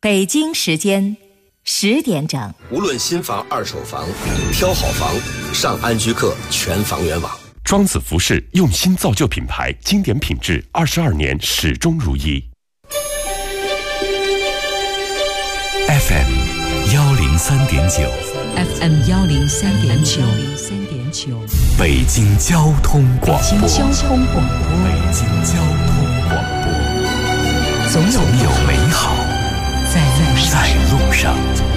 北京时间10点整。 无论新房、二手房，挑好房，上安居客全房源网。 庄子服饰用心造就品牌，经典品质，22年始终如一。 FM 103.9 FM 103.9 北京交通广播。 北京交通广播。 北京交通广播。总有美好在路上。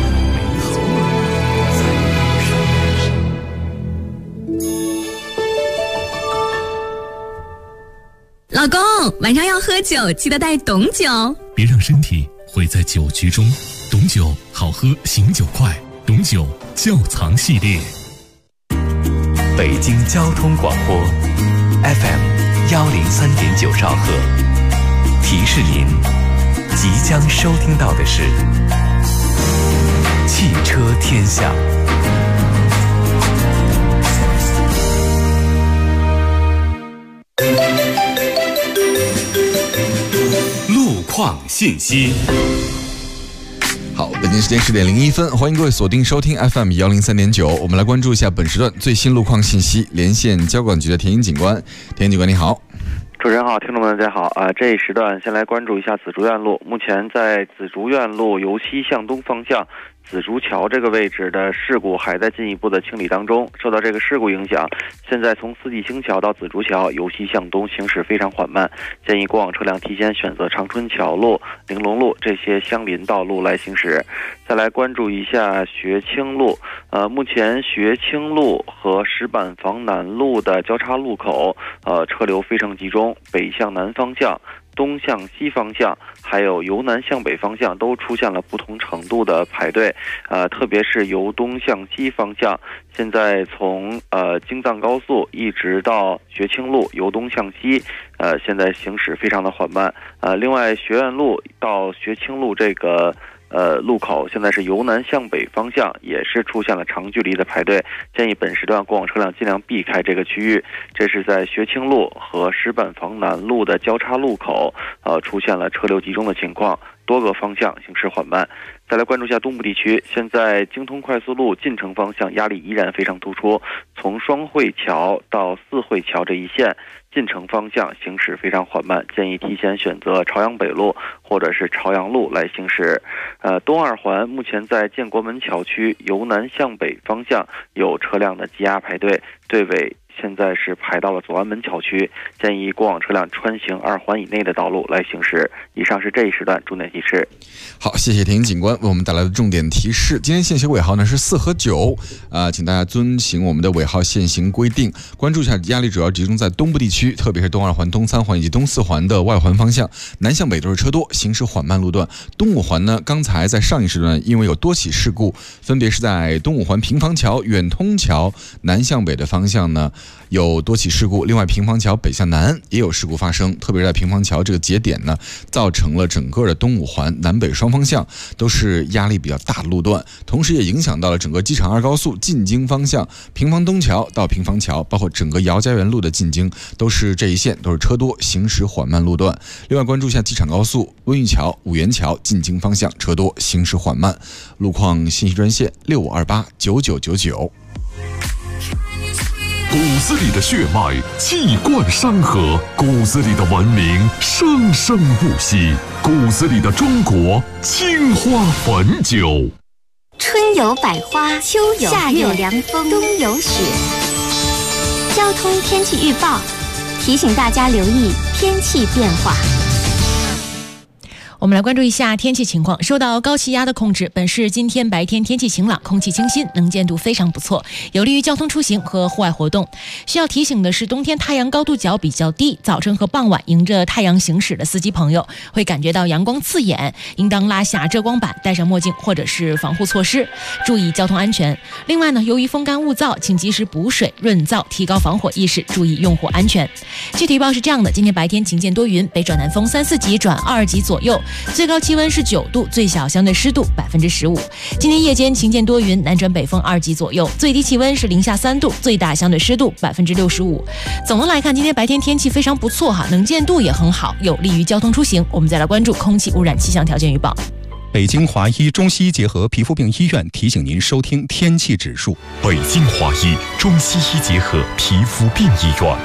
老公，晚上要喝酒，记得带董酒。 别让身体毁在酒局中。董酒好喝，醒酒快。董酒窖藏系列。 北京交通广播 FM 103.9兆赫。提示您，即将收听到的是汽车天下。 路况信息。 好，北京时间10点01分，欢迎各位锁定收听 FM 103.9。我们来关注一下本时段最新路况信息，连线交管局的田英警官。田英警官，你好。 主持人好，听众们大家好。这一时段先来关注一下紫竹院路。目前在紫竹院路由西向东方向紫竹桥这个位置的事故还在进一步的清理当中。受到这个事故影响，现在从四季青桥到紫竹桥由西向东行驶非常缓慢，建议过往车辆提前选择长春桥路、玲珑路这些相邻道路来行驶。再来关注一下学清路。目前学清路和石板房南路的交叉路口，车流非常集中，北向南方向、东向西方向还有由南向北方向都出现了不同程度的排队，特别是由东向西方向，现在从京藏高速一直到学清路由东向西，现在行驶非常的缓慢。另外学院路到学清路这个路口现在是由南向北方向，也是出现了长距离的排队，建议本时段过往车辆尽量避开这个区域。这是在学清路和石板房南路的交叉路口，出现了车流集中的情况，多个方向行驶缓慢。再来关注一下东部地区，现在京通快速路进城方向压力依然非常突出，从双汇桥到四汇桥这一线进城方向行驶非常缓慢，建议提前选择朝阳北路或者是朝阳路来行驶。东二环目前在建国门桥区由南向北方向有车辆的积压排队，队尾现在是排到了左安门桥区，建议过往车辆穿行2环以内的道路来行驶。以上是这一时段重点提示。 好，谢谢田英警官为我们带来的重点提示。今天限行尾号呢是4和9，请大家遵循我们的尾号限行规定，关注一下压力主要集中在东部地区，特别是东二环、东三环以及东四环的外环方向，南向北都是车多，行驶缓慢路段。东五环呢，刚才在上一时段因为有多起事故，分别是在东五环平房桥、远通桥南向北的方向呢有多起事故，另外平房桥北向南也有事故发生，特别是在平房桥这个节点呢，造成了整个的东五环南北双方向都是压力比较大的路段，同时也影响到了整个机场2高速进京方向，平房东桥到平房桥，包括整个姚家园路的进京都是这一线都是车多，行驶缓慢路段。另外关注一下机场高速温榆桥、五元桥进京方向车多，行驶缓慢。路况信息专线65289999。 骨子里的血脉气贯山河，骨子里的文明生生不息，骨子里的中国青花汾酒。 春有百花，秋有夏有凉风，冬有雪。交通天气预报提醒大家留意天气变化。 我们来关注一下天气情况。受到高气压的控制，本市今天白天天气晴朗，空气清新，能见度非常不错，有利于交通出行和户外活动。需要提醒的是，冬天太阳高度角比较低，早晨和傍晚迎着太阳行驶的司机朋友会感觉到阳光刺眼，应当拉下遮光板，戴上墨镜或者是防护措施，注意交通安全。另外呢，由于风干物燥，请及时补水润燥，提高防火意识，注意用火安全。具体预报是这样的：今天白天晴间多云，北转南风3、4级转2级左右，最高气温是9度，最小相对湿度15%。今天夜间晴间多云，南转北风2级左右，最低气温是零下3度，最大相对湿度65%。总的来看，今天白天天气非常不错能见度也很好，有利于交通出行。我们再来关注空气污染气象条件预报。 北京华医中西医结合皮肤病医院提醒您收听天气指数。 北京华医中西医结合皮肤病医院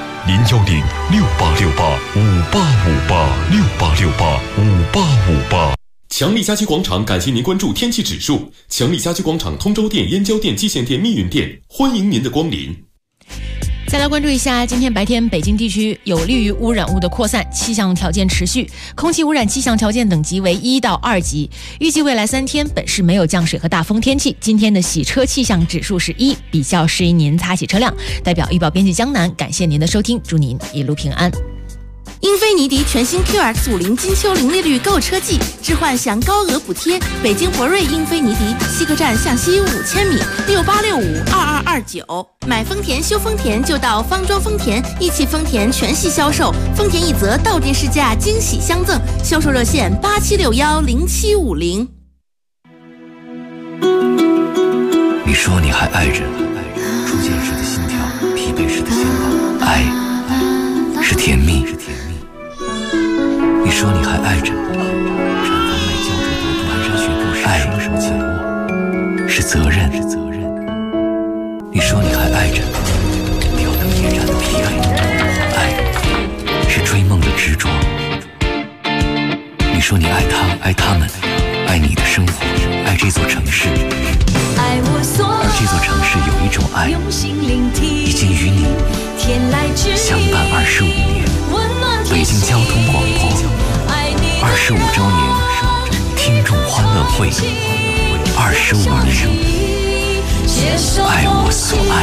，0106868585868685858。强力家居广场感谢您关注天气指数。强力家居广场通州店、燕郊店、蓟县店、密云店，欢迎您的光临。 再来关注一下，今天白天北京地区有利于污染物的扩散，气象条件持续，空气污染气象条件等级为1到2级。预计未来3天本市没有降水和大风天气。今天的洗车气象指数是1，比较适宜您擦洗车辆。代表预报编辑江南，感谢您的收听，祝您一路平安。 英菲尼迪全新 QX50金秋零利率购车季，置换享高额补贴。北京博瑞英菲尼迪西客站向西5000米，68652229。买丰田修丰田就到方庄丰田，一汽丰田全系销售，丰田一泽到店试驾惊喜相赠。销售热线87610750。 你说你还爱着，初见时的心跳，疲惫时的肩膀，爱是甜蜜。你说你还爱着，产房内胶质薄度，蹒跚学步时爱手紧握，是责任。你说你还爱着，挑灯夜战的疲惫，爱是追梦的执着。你说你爱他，爱他们，爱你的生活，爱这座城市。而这座城市有一种爱，已经与你相伴25年。北京交通广播25周年听众欢乐会，25年，爱我所爱。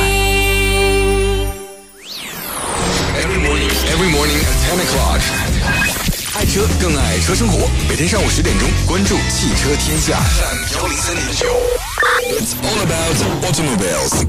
Every morning at 10 o'clock， 爱车更爱车生活。每天上午10点钟，关注汽车天下。103.9 It's all about automobiles。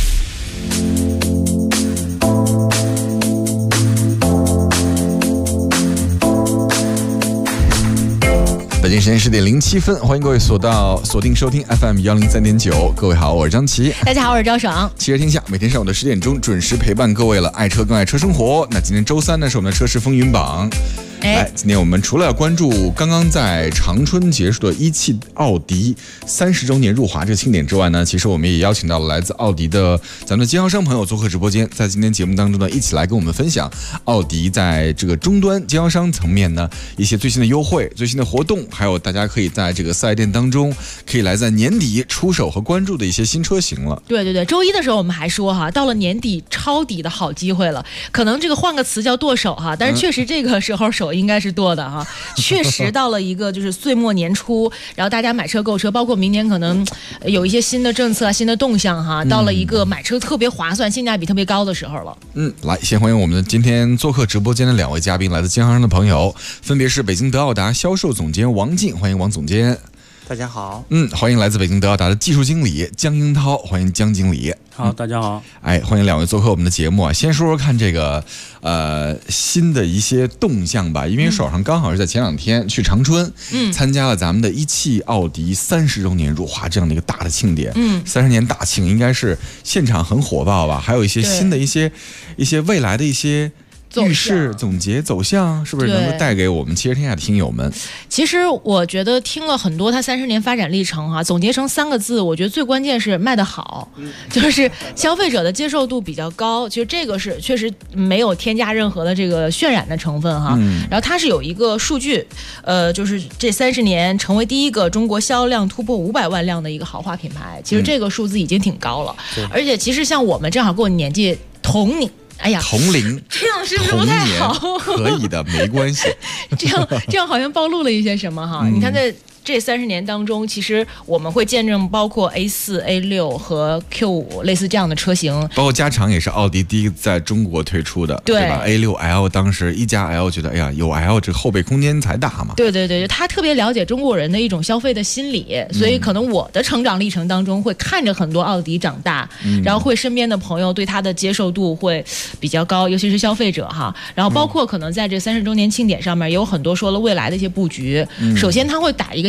北京时间10点07分，欢迎各位锁定收听 FM 103.9。各位好，我是张琪。 大家好，我是赵爽。 汽车天下每天上午的10点钟准时陪伴各位了。爱车更爱车生活。那今天周3呢，是我们的车市风云榜。来，今天我们除了要关注刚刚在长春结束的一汽奥迪30周年入华这个庆典之外呢，其实我们也邀请到了来自奥迪的咱们的经销商朋友做客直播间，在今天节目当中呢，一起来跟我们分享奥迪在这个终端经销商层面呢一些最新的优惠、最新的活动，还有大家可以在这个4S店当中可以来在年底出手和关注的一些新车型了。 对，周一的时候我们还说哈，到了年底抄底的好机会了，可能这个换个词叫剁手哈，但是确实这个时候手应该是剁的哈，确实到了一个就是岁末年初，然后大家买车购车，包括明年可能有一些新的政策、新的动向哈，到了一个买车特别划算、性价比特别高的时候了。 来，先欢迎我们的今天做客直播间的2位嘉宾，来自经销商的朋友，分别是北京德奥达销售总监王进，欢迎王总监。 大家好。 欢迎来自北京德奥达的技术经理江英涛，欢迎江经理。 好，大家好。 欢迎2位做客我们的节目啊。先说说看这个新的一些动向吧，因为手上刚好是在前2天去长春，参加了咱们的一汽奥迪30周年入华这样的一个大的庆典。30年大庆应该是现场很火爆吧？还有一些新的一些未来的一些预示、总结、走向，是不是能够带给我们汽车天下的听友们？ 其实我觉得听了很多他30年发展历程哈，总结成3个字，我觉得最关键是卖得好，就是消费者的接受度比较高。其实这个是确实没有添加任何的这个渲染的成分哈。然后它是有一个数据，就是这30年成为第一个中国销量突破500万辆的一个豪华品牌，其实这个数字已经挺高了。而且其实像我们正好跟我年纪同龄。哎呀， 同龄这样是不是不太好？ 可以的，没关系。 这样好像暴露了一些什么哈？你看在这30年当中，其实我们会见证包括 A4、A6 和 Q5 类似这样的车型， 包括加长也是奥迪第一个在中国推出的，对吧 ？A6L 当时一加 L 觉得，哎呀，有 L 这后备空间才大嘛。 对，他特别了解中国人的一种消费的心理，所以可能我的成长历程当中会看着很多奥迪长大，然后会身边的朋友对他的接受度会比较高，尤其是消费者哈。然后包括可能在这30周年庆典上面也有很多说了未来的一些布局。首先他会打一个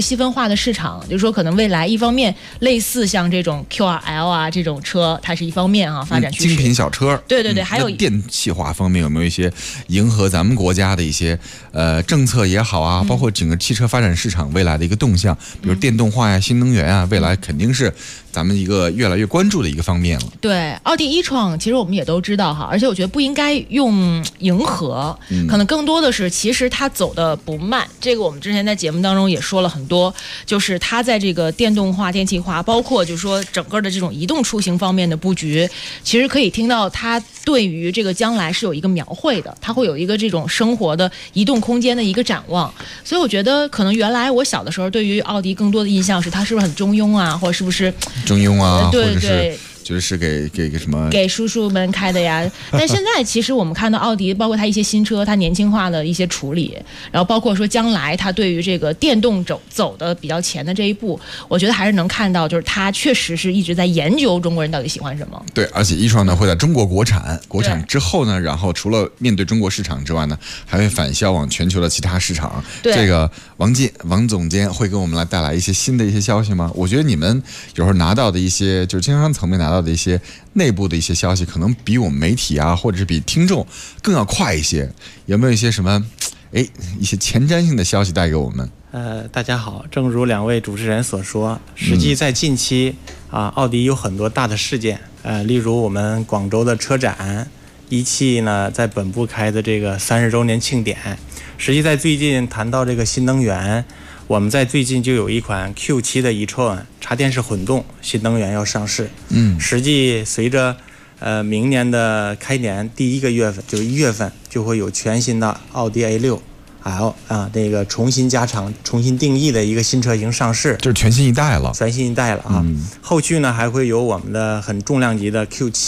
细分化的市场，就是说可能未来一方面类似像这种 QRL 啊这种车，它是一方面啊发展趋势。 精品小车， 对对对，还有电气化方面有没有一些迎合咱们国家的一些政策也好啊，包括整个汽车发展市场未来的一个动向，比如电动化呀、新能源啊，未来肯定是咱们一个越来越关注的一个方面了。 对，奥迪e-tron其实我们也都知道哈，而且我觉得不应该用迎合，可能更多的是其实它走的不慢。这个我们之前在节目当中也说了很多，就是它在这个电动化、电气化，包括就是说整个的这种移动出行方面的布局，其实可以听到它对于这个将来是有一个描绘的，它会有一个这种生活的移动空间的一个展望。所以我觉得可能原来我小的时候对于奥迪更多的印象是它是不是很中庸啊，或者是不是中庸啊， 对或者对。 是就是给什么给叔叔们开的呀。但现在其实我们看到奥迪，包括它一些新车，它年轻化的一些处理，然后包括说将来它对于这个电动走的比较前的这一步，我觉得还是能看到，就是它确实是一直在研究中国人到底喜欢什么。 对，而且e-tron呢会在中国国产之后呢，然后除了面对中国市场之外呢，还会反销往全球的其他市场。这个王总监会给我们来带来一些新的一些消息吗？我觉得你们有时候拿到的一些就是经销商层面拿到的一些内部的一些消息，可能比我们媒体啊，或者是比听众更要快一些。有没有一些什么一些前瞻性的消息带给我们？ 大家好，正如两位主持人所说，实际在近期奥迪有很多大的事件，例如我们广州的车展，一汽呢在本部开的这个30周年庆典。实际在最近谈到这个新能源，我们在最近就有一款 Q7 的e-tron插电式混动新能源要上市。实际随着明年的开年第1个月份，就1月份就会有全新的奥迪 A6L 这个重新加长、重新定义的一个新车型上市， 就是全新一代了。 后续呢还会有我们的很重量级的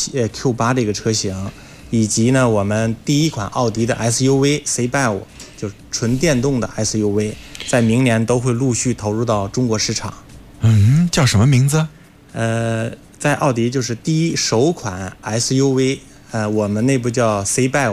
Q8 这个车型，以及呢我们第一款奥迪的 SUV C5，就是纯电动的 SUV， 在明年都会陆续投入到中国市场。 叫什么名字？ 在奥迪就是首款 SUV， 我们内部叫 C5，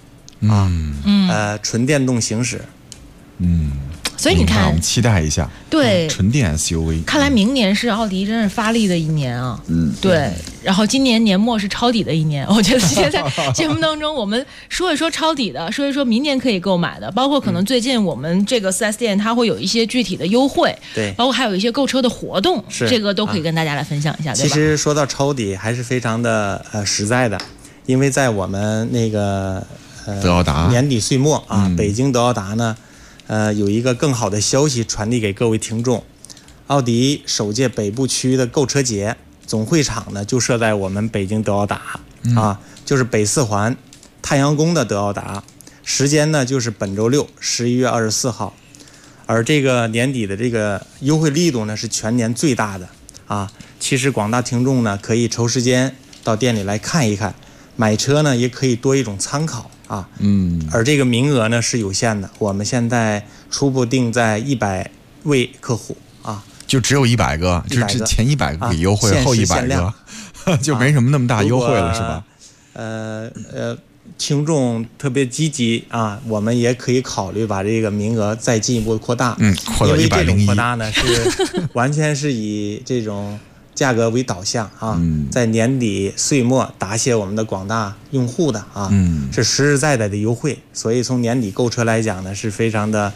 纯电动行驶。 所以你看， 我们期待一下。 对， 纯电 SUV。 看来明年是奥迪真是发力的一年啊。对。然后今年年末是抄底的一年，我觉得今天在节目当中，我们说一说抄底的，说一说明年可以购买的，包括可能最近我们这个 4S 店它会有一些具体的优惠， 对， 包括还有一些购车的活动，这个都可以跟大家来分享一下，对吧？ 其实说到抄底，还是非常的实在的，因为在我们那个德奥达年底岁末北京德奥达呢。有一个更好的消息传递给各位听众，奥迪首届北部区的购车节总会场呢就设在我们北京德奥达就是北4环太阳宫的德奥达，时间呢就是本周六11月24号，而这个年底的这个优惠力度呢是全年最大的其实广大听众呢可以抽时间到店里来看一看，买车呢也可以多一种参考而这个名额呢是有限的，我们现在初步定在100位客户就只有100个，就是前100个给优惠，后100个就没什么那么大优惠了，是吧？ 听众特别积极我们也可以考虑把这个名额再进一步扩大， 扩到101。 因为这种扩大呢是完全是以这种价格为导向在年底岁末答谢我们的广大用户的是实实在在的优惠，所以从年底购车来讲呢是非常的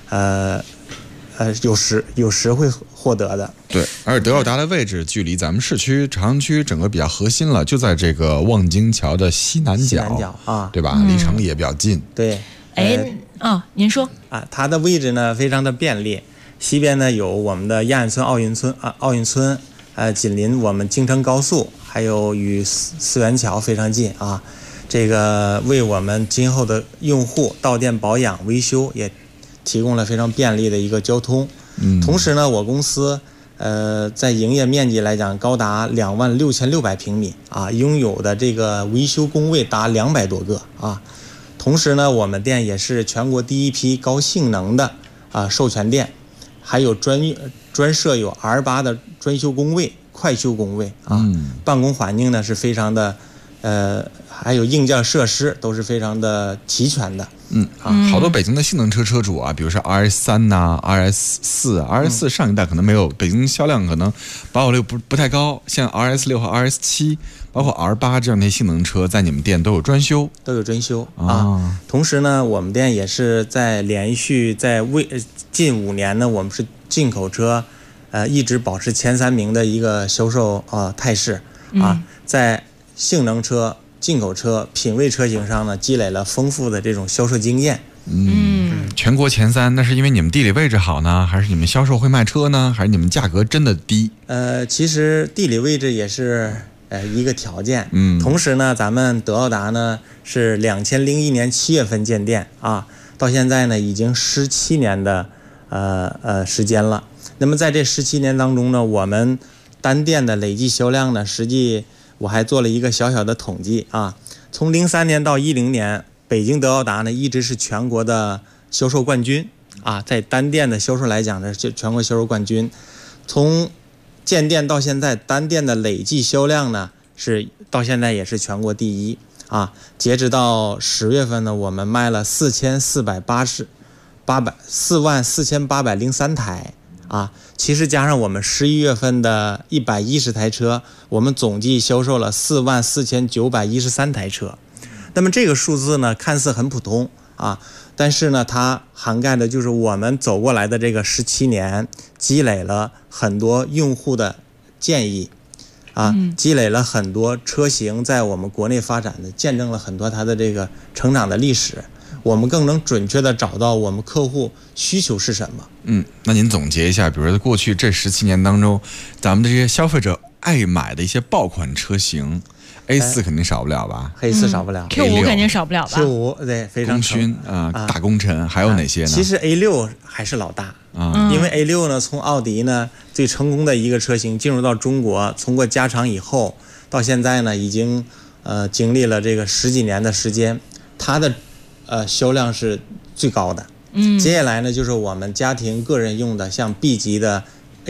有实惠获得的。 对，而德奥达的位置距离咱们市区朝阳区整个比较核心了，就在这个望京桥的西南角对吧？离城也比较近。 对， 您说它的位置呢非常的便利，西边呢有我们的亚运村奥运村紧邻我们京承高速，还有与四元桥非常近这个为我们今后的用户到店保养维修也提供了非常便利的一个交通。同时呢我公司在营业面积来讲高达26600平米拥有的这个维修工位达200多个同时呢我们店也是全国第一批高性能的授权店，还有专设有 R8 的专修工位、快修工位办公环境呢是非常的还有硬件设施都是非常的齐全的。 好多北京的性能车车主啊，比如说 RS3 呐、RS4 啊，RS4 上一代可能没有北京销量可能把握率不太高，像 RS6 和 RS7，包括 R8这样的性能车，在你们店都有专修。 同时呢，我们店也是在连续在近5年呢，我们是进口车，一直保持前3名的一个销售态势在性能车、进口车、品位车型上呢，积累了丰富的这种销售经验。 全国前3，那是因为你们地理位置好呢，还是你们销售会卖车呢，还是你们价格真的低？ 其实地理位置也是一个条件。同时呢，咱们德奥达呢是2001年7月份建店到现在呢已经17年的时间了。那么在这17年当中呢，我们单店的累计销量呢，实际我还做了一个小小的统计从03年到10年，北京德奥达呢一直是全国的销售冠军在单店的销售来讲呢，是全国销售冠军。从建店到现在，单店的累计销量呢是到现在也是全国第一截止到10月份呢，我们卖了44803台其实加上我们11月份的110台车，我们总计销售了44913台车。那么这个数字呢，看似很普通但是呢，它涵盖的就是我们走过来的这个17年，积累了很多用户的建议积累了很多车型在我们国内发展的，见证了很多它的这个成长的历史。我们更能准确的找到我们客户需求是什么。 那您总结一下，比如说过去这17年当中，咱们这些消费者爱买的一些爆款车型，A4 肯定少不了吧 ？A4 少不了 ，Q5 肯定少不了吧 ？Q5对，非常功勋大功臣，还有哪些呢？ 其实 A6 还是老大因为 A6 呢，从奥迪呢最成功的一个车型进入到中国，通过加长以后，到现在呢已经经历了这个10几年的时间，它的销量是最高的。接下来呢就是我们家庭个人用的，像 B 级的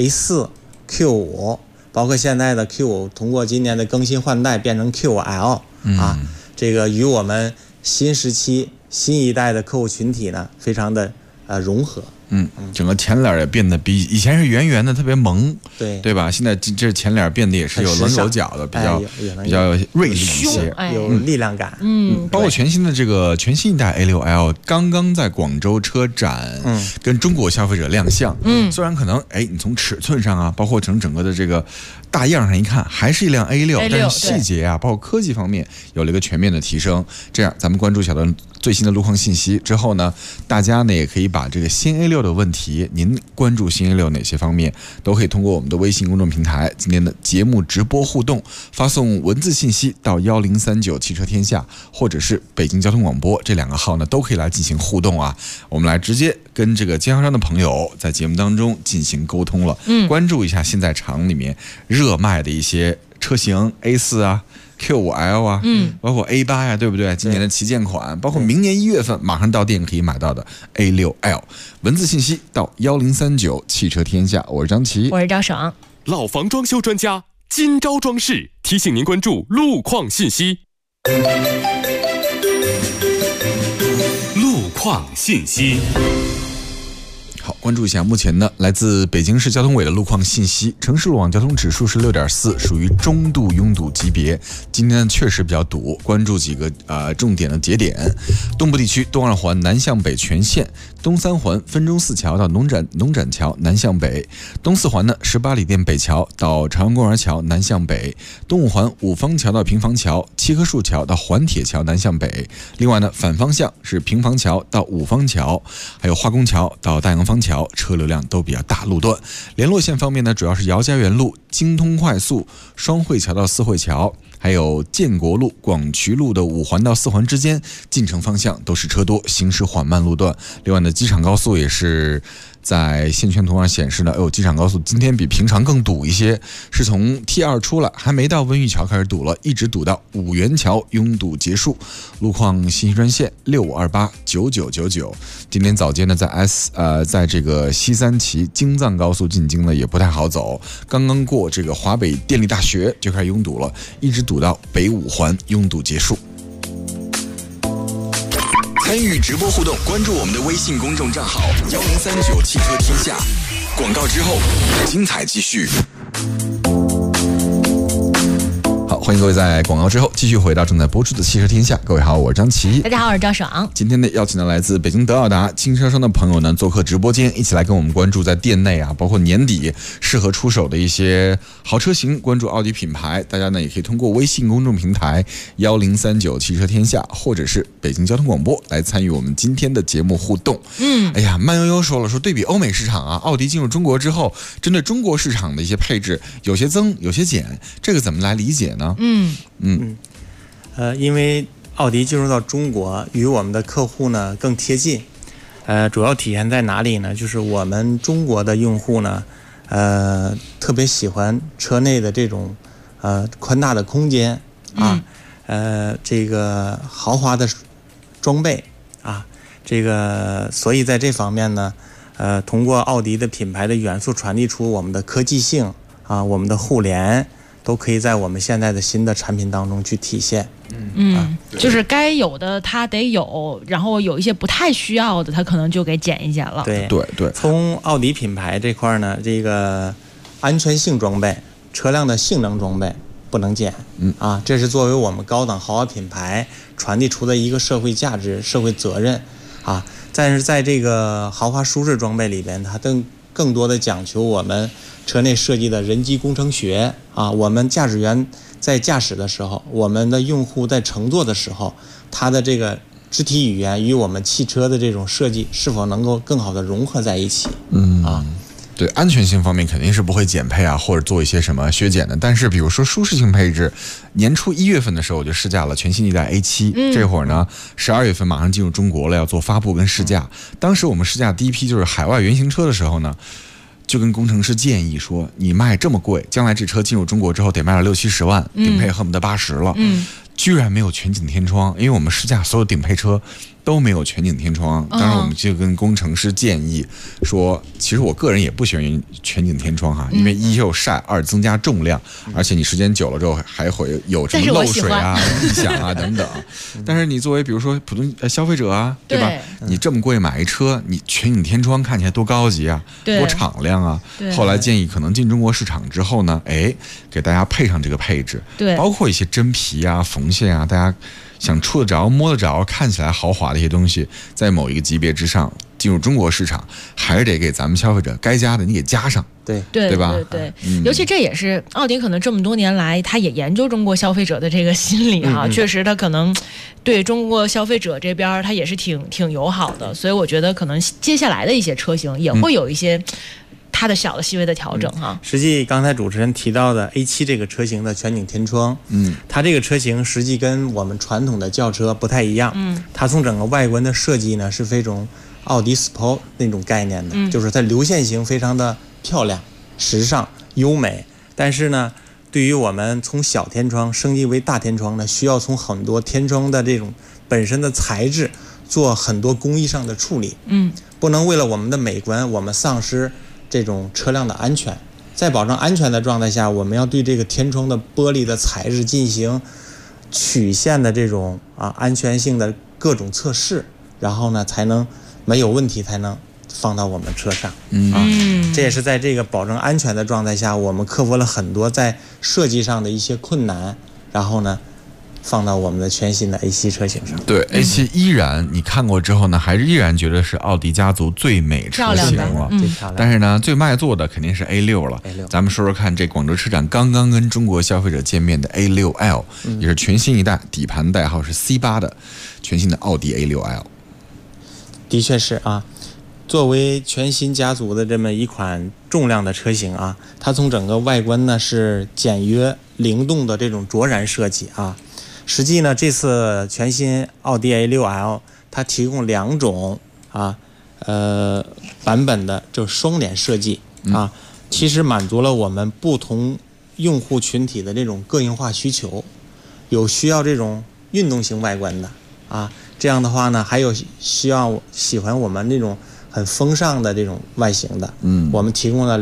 A4、Q5， 包括现在的 Q5， 通过今年的更新换代变成 Q5L 这个与我们新时期新一代的客户群体呢非常的融合。 整个前脸也变得比以前是圆圆的，特别萌， 对吧？现在这前脸变得也是有棱有角的，比较锐利一些， 有力量感。 包括全新一代 A6L 刚刚在广州车展跟中国消费者亮相。虽然可能你从尺寸上包括整个的这个大样上一看还是一辆 A6， 但是细节包括科技方面有了一个全面的提升。这样咱们关注小段最新的路况信息之后呢，大家呢也可以把这个新 A6的问题，您关注新 A6 哪些方面，都可以通过我们的微信公众平台今天的节目直播互动，发送文字信息到1039汽车天下或者是北京交通广播这2个号呢，都可以来进行互动我们来直接跟这个经销商的朋友在节目当中进行沟通了。关注一下现在厂里面热卖的一些车型 A4 Q5L 包括 A8 对不对？今年的旗舰款，包括明年1月份马上到店可以买到的 A6L。文字信息到1039汽车天下，我是张琪， 我是赵爽。 老房装修专家金招装饰提醒您关注路况信息。 路况信息。 好，关注一下目前呢来自北京市交通委的路况信息。城市路网交通指数是6.4，属于中度拥堵级别。今天确实比较堵，关注几个重点的节点。东部地区东二环南向北全线，东三环分钟寺桥到农展桥南向北，东四环呢18里店北桥到朝阳公园桥南向北，东五环五方桥到平房桥，七棵树桥到环铁桥南向北。另外呢反方向是平房桥到五方桥，还有化工桥到大洋方桥，车流量都比较大。路段联络线方面呢，主要是姚家园路、京通快速、双汇桥到四汇桥，还有建国路、广渠路的五环到四环之间，进城方向都是车多，行驶缓慢路段。另外呢，机场高速也是在线圈图上显示呢，机场高速今天比平常更堵一些，是从 T2 出来，还没到温榆桥开始堵了，一直堵到五元桥拥堵结束。路况信息专线65289999。今天早间呢，在这个西三旗京藏高速进京呢也不太好走，刚刚过这个华北电力大学就开始拥堵了，一直堵堵到北五环拥堵结束。 参与直播互动，关注我们的微信公众账号1039汽车天下。广告之后，精彩继续。 好，欢迎各位在广告之后继续回到正在播出的汽车天下。各位好，我是张琪。 大家好，我是赵爽。 今天呢，邀请到来自北京德奥达经销商的朋友呢，做客直播间，一起来跟我们关注在店内啊，包括年底适合出手的一些好车型，关注奥迪品牌。大家呢也可以通过微信公众平台1039汽车天下，或者是北京交通广播来参与我们今天的节目互动。哎呀，慢悠悠说了，说对比欧美市场啊，奥迪进入中国之后，针对中国市场的一些配置有些增，有些减，这个怎么来理解呢？ 因为奥迪进入到中国，与我们的客户呢更贴近。主要体现在哪里呢？就是我们中国的用户呢，特别喜欢车内的这种宽大的空间啊，这个豪华的装备啊，这个所以在这方面呢，通过奥迪的品牌的元素传递出我们的科技性啊，我们的互联。都可以在我们现在的新的产品当中去体现。 就是该有的它得有，然后有一些不太需要的，它可能就给减一减了。 对。从奥迪品牌这块呢，这个安全性装备、车辆的性能装备不能减。这是作为我们高档豪华品牌传递出的一个社会价值、社会责任啊。但是在这个豪华舒适装备里边，它更多的讲求我们车内设计的人机工程学啊，我们驾驶员在驾驶的时候，我们的用户在乘坐的时候，他的这个肢体语言与我们汽车的这种设计是否能够更好的融合在一起？ 对，安全性方面肯定是不会减配啊，或者做一些什么削减的。但是比如说舒适性配置，年初1月份的时候我就试驾了全新一代 A7，这会儿呢12月份马上进入中国了，要做发布跟试驾。当时我们试驾第一批就是海外原型车的时候呢，就跟工程师建议说，你卖这么贵，将来这车进入中国之后得卖了60-70万，顶配恨不得80了。居然没有全景天窗，因为我们试驾所有顶配车都没有全景天窗。当然我们就跟工程师建议说，其实我个人也不喜欢全景天窗哈，因为一又晒，二增加重量，而且你时间久了之后还会有什么漏水啊、异响啊等等。但是你作为比如说普通消费者啊，对吧？你这么贵买一车，你全景天窗看起来多高级啊，多敞亮啊。后来建议可能进中国市场之后呢，给大家配上这个配置，包括一些真皮啊、缝线啊，大家想触得着、摸得着、看起来豪华的一些东西，在某一个级别之上进入中国市场，还是得给咱们消费者该加的你给加上，对吧？ 对，尤其这也是奥迪可能这么多年来，他也研究中国消费者的这个心理哈，确实他可能对中国消费者这边他也是挺友好的，所以我觉得可能接下来的一些车型也会有一些它的小的细微的调整哈。 实际刚才主持人提到的 A7 这个车型的全景天窗，它这个车型实际跟我们传统的轿车不太一样，它从整个外观的设计呢是非常奥迪 Sport 那种概念的，就是它流线型非常的漂亮、时尚、优美。但是呢，对于我们从小天窗升级为大天窗呢，需要从很多天窗的这种本身的材质做很多工艺上的处理，不能为了我们的美观，我们丧失这种车辆的安全。在保证安全的状态下，我们要对这个天窗的玻璃的材质进行曲线的这种安全性的各种测试，然后呢才能没有问题，才能放到我们车上。这也是在这个保证安全的状态下，我们克服了很多在设计上的一些困难，然后呢放到我们的全新的 A7 车型上。 对 A7 依然你看过之后呢，还是依然觉得是奥迪家族最美车型了。但是呢，最卖座的肯定是 A6 了。咱们说说看，这广州车展刚刚跟中国消费者见面的 A6L，也是全新一代，底盘代号是 C8 的全新的奥迪 A6L。 的确是啊，作为全新家族的这么一款重量的车型啊，它从整个外观呢是简约灵动的这种卓然设计啊。实际呢，这次全新奥迪 A6L 它提供2种版本的就双脸设计啊，其实满足了我们不同用户群体的这种个性化需求，有需要这种运动型外观的啊，这样的话呢，还有需要喜欢我们这种很风尚的这种外形的，我们提供了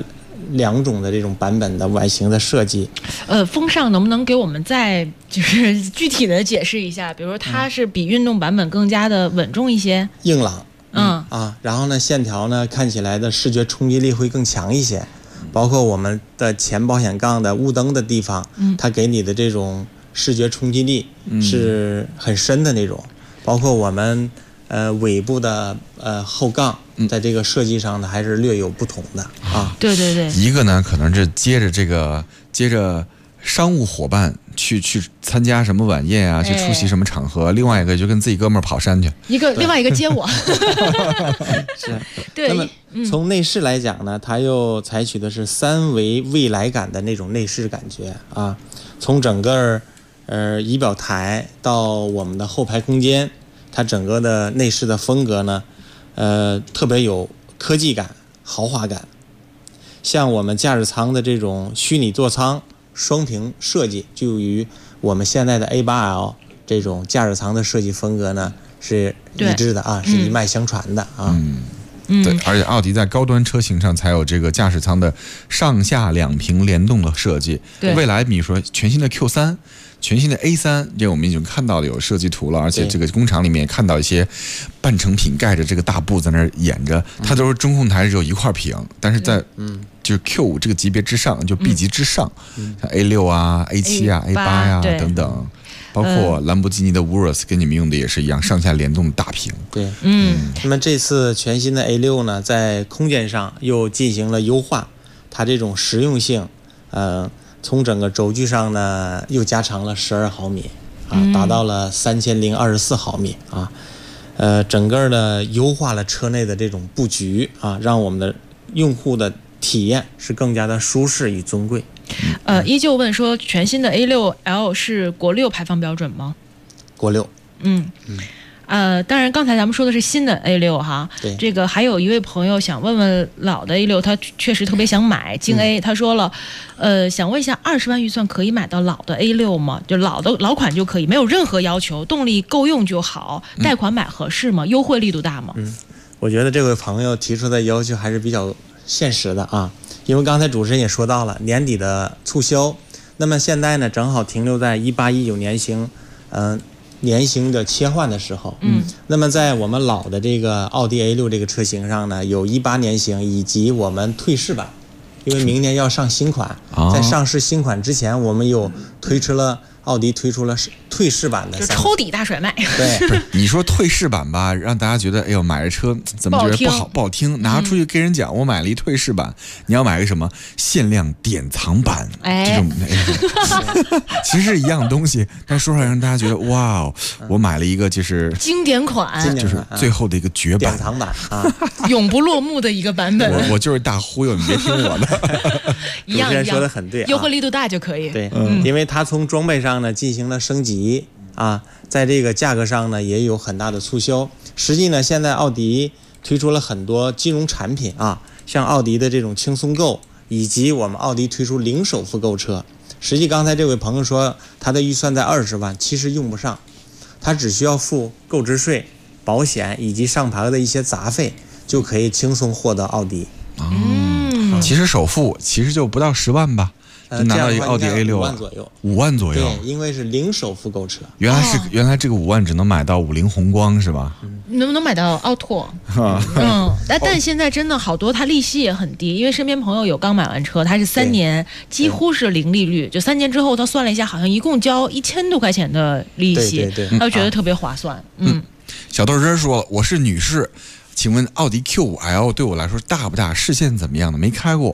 2种的这种版本的外形的设计。 风尚能不能给我们再就是具体的解释一下？比如说它是比运动版本更加的稳重一些， 硬朗，然后呢线条呢看起来的视觉冲击力会更强一些，包括我们的前保险杠的雾灯的地方，它给你的这种视觉冲击力是很深的那种，包括我们尾部的后杠，在这个设计上呢还是略有不同的啊。 对对对， 一个呢可能是接着商务伙伴去参加什么晚宴啊，去出席什么场合，另外一个就跟自己哥们儿跑山去， 另外一个接我。 是， 对。 那么从内饰来讲呢，它又采取的是3维未来感的那种内饰感觉啊。从整个仪表台到我们的后排空间，它整个的内饰的风格呢，特别有科技感、豪华感。像我们驾驶舱的这种虚拟座舱双屏设计，就与我们现在的 A8L 这种驾驶舱的设计风格呢是一致的啊，是一脉相传的啊。 对，而且奥迪在高端车型上才有这个驾驶舱的上下2屏联动的设计。未来比如说全新的 Q3、全新的 A3， 这我们已经看到了有设计图了，而且这个工厂里面看到一些半成品盖着这个大布在那儿演着，它都是中控台只有一块屏，但是在就是 Q5 这个级别之上，就 B 级之上，像 A6 啊、A7 啊、A8 呀等等。包括兰博基尼的 Urus 跟你们用的也是一样，上下联动的大屏。 对，那么这次全新的 A6 呢，在空间上又进行了优化，它这种实用性，从整个轴距上呢又加长了12毫米啊，达到了3024毫米啊，整个的优化了车内的这种布局啊，让我们的用户的体验是更加的舒适与尊贵。 依旧问说，全新的 A6L 是国6排放标准吗？ 国6。 当然刚才咱们说的是新的 A6 哈，这个还有一位朋友想问问老的 A6， 他确实特别想买京 A，他说了，想问一下20万预算可以买到老的 A6 吗？就老款就可以，没有任何要求，动力够用就好，贷款买合适吗？优惠力度大吗？ 我觉得这位朋友提出的要求还是比较现实的啊。因为刚才主持人也说到了年底的促销，那么现在呢正好停留在18-19年型，年型的切换的时候，那么在我们老的这个奥迪 A6 这个车型上呢，有18年型以及我们退市版，因为明年要上新款，在上市新款之前，我们有奥迪推出了退市版的， 就抽底大甩卖。 对， 你说退市版吧，让大家觉得哎呦买这车怎么觉得不好听，拿出去跟人讲我买了一退市版，你要买个什么限量典藏版，这种其实是一样东西，但说出来让大家觉得哇，我买了一个就是经典款， 就是最后的一个绝版典藏版啊， 永不落幕的一个版本。 我就是大忽悠，你别听我的。 一样， 说的很对， 优惠力度大就可以。 对，因为它从装备上呢进行了升级啊，在这个价格上呢也有很大的促销。实际呢，现在奥迪推出了很多金融产品啊，像奥迪的这种轻松购，以及我们奥迪推出零首付购车。实际刚才这位朋友说他的预算在20万，其实用不上，他只需要付购置税、保险以及上牌的一些杂费，就可以轻松获得奥迪。 其实首付其实就不到10万吧。就拿到一个奥迪 A6 5万左右 ，5万左右。 对，因为是零首付购车。 原来这个5万只能买到50宏光是吧？ 能不能买到奥拓？但现在真的好多，它利息也很低，因为身边朋友有刚买完车，他是3年，几乎是零利率，就3年之后他算了一下，好像一共交1000多块钱的利息，他就觉得特别划算。 小豆汁说了，我是女士，请问奥迪 Q5L 对我来说大不大？视线怎么样的？没开过。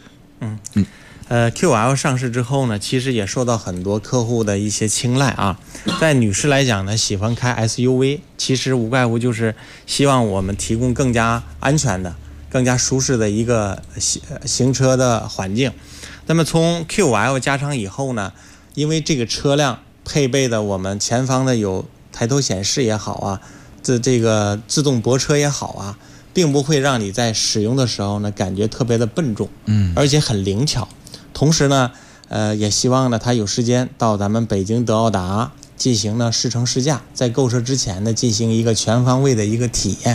Q5L 上市之后呢，其实也受到很多客户的一些青睐啊。在女士来讲呢，喜欢开 SUV， 其实无外乎就是希望我们提供更加安全的、更加舒适的一个行车的环境。那么从 Q5L 加长以后呢，因为这个车辆配备的我们前方的有抬头显示也好啊，这个自动泊车也好啊，并不会让你在使用的时候呢感觉特别的笨重，而且很灵巧。同时呢，也希望呢他有时间到咱们北京德奥达进行呢试乘试驾，在购车之前呢进行一个全方位的一个体验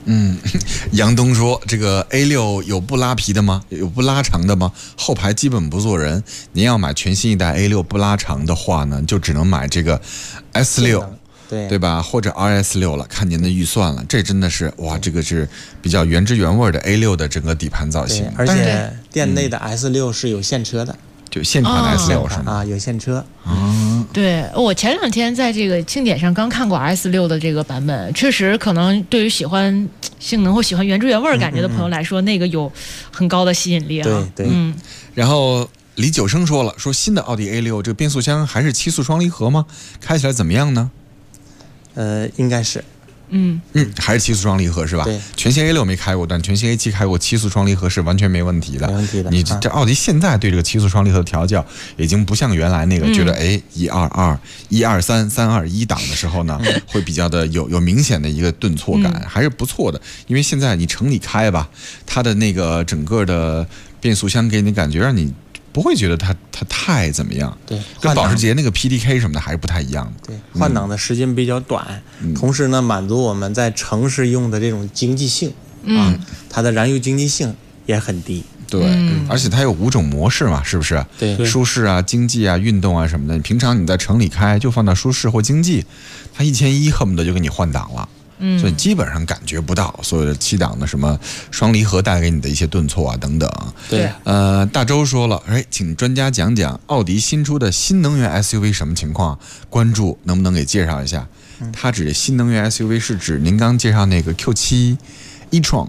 杨东说这个 A6 有不拉皮的吗？有不拉长的吗？后排基本不坐人。您要买全新一代 A6 不拉长的话呢，就只能买这个 S6。对吧？或者 RS6 了，看您的预算了。这真的是哇，这个是比较原汁原味的 A6 的整个底盘造型。 而且店内的 S6 是有现车的， 就现款的 S6 是吗？ 有现车。 对，我前2天在这个庆典上刚看过 S6 的这个版本，确实可能对于喜欢性能或喜欢原汁原味感觉的朋友来说，那个有很高的吸引力啊。 对， 然后李九生说了，说新的奥迪 A6 这个变速箱还是7速双离合吗？开起来怎么样呢？ 应该是， 还是7速双离合是吧？ 对， 全新 A6 没开过，但全新 A7 开过，7速双离合是完全没问题的。 没问题的。 你这奥迪现在对这个7速双离合的调教，已经不像原来那个觉得122、123、321档的时候呢，会比较的有明显的一个顿挫感，还是不错的。因为现在你城里开吧，它的那个整个的变速箱给你感觉让你不会觉得它太怎么样， 对， 跟保时捷那个 PDK 什么的还是不太一样的。 对，换挡的时间比较短，同时呢满足我们在城市用的这种经济性它的燃油经济性也很低。 对，而且它有5种模式嘛，是不是？ 对， 舒适啊、经济啊、运动啊什么的。平常你在城里开就放到舒适或经济，它1100恨不得就给你换挡了。所以基本上感觉不到所有的7档的什么双离合带给你的一些顿挫啊等等。 对， 大周说了，请专家讲讲奥迪新出的新能源 SUV 什么情况？关注能不能给介绍一下？它指的新能源 SUV 是指您刚介绍那个 Q7 e-tron？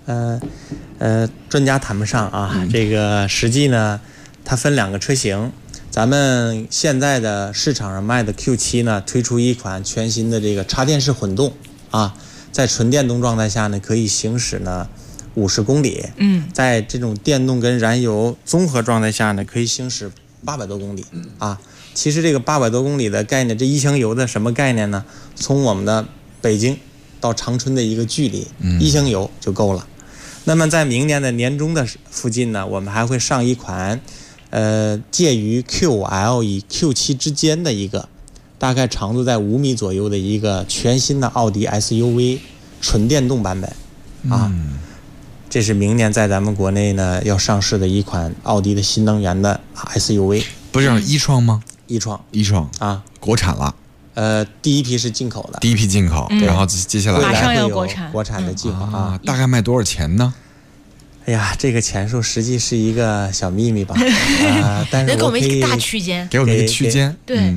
专家谈不上啊，这个实际呢，它分2个车型。咱们现在的市场上卖的 Q7 呢，推出一款全新的这个插电式混动。在纯电动状态下呢，可以行驶呢50公里。在这种电动跟燃油综合状态下呢，可以行驶800多公里。其实这个800多公里的概念，这一箱油的什么概念呢？从我们的北京到长春的一个距离，一箱油就够了。那么在明年的年中的附近呢，我们还会上一款，介于 Q5L 与 Q7 之间的一个。大概长度在5米左右的一个全新的奥迪 SUV 纯电动版本这是明年在咱们国内呢要上市的一款奥迪的新能源的 SUV。 不是e-tron吗 ？e-tron 国产了。 第一批是进口的， 第一批进口，然后接下来马上要国产的计划大概卖多少钱呢？ 哎呀，这个钱数实际是一个小秘密吧。但是能给我们一个大区间， 给我们一个区间， 对。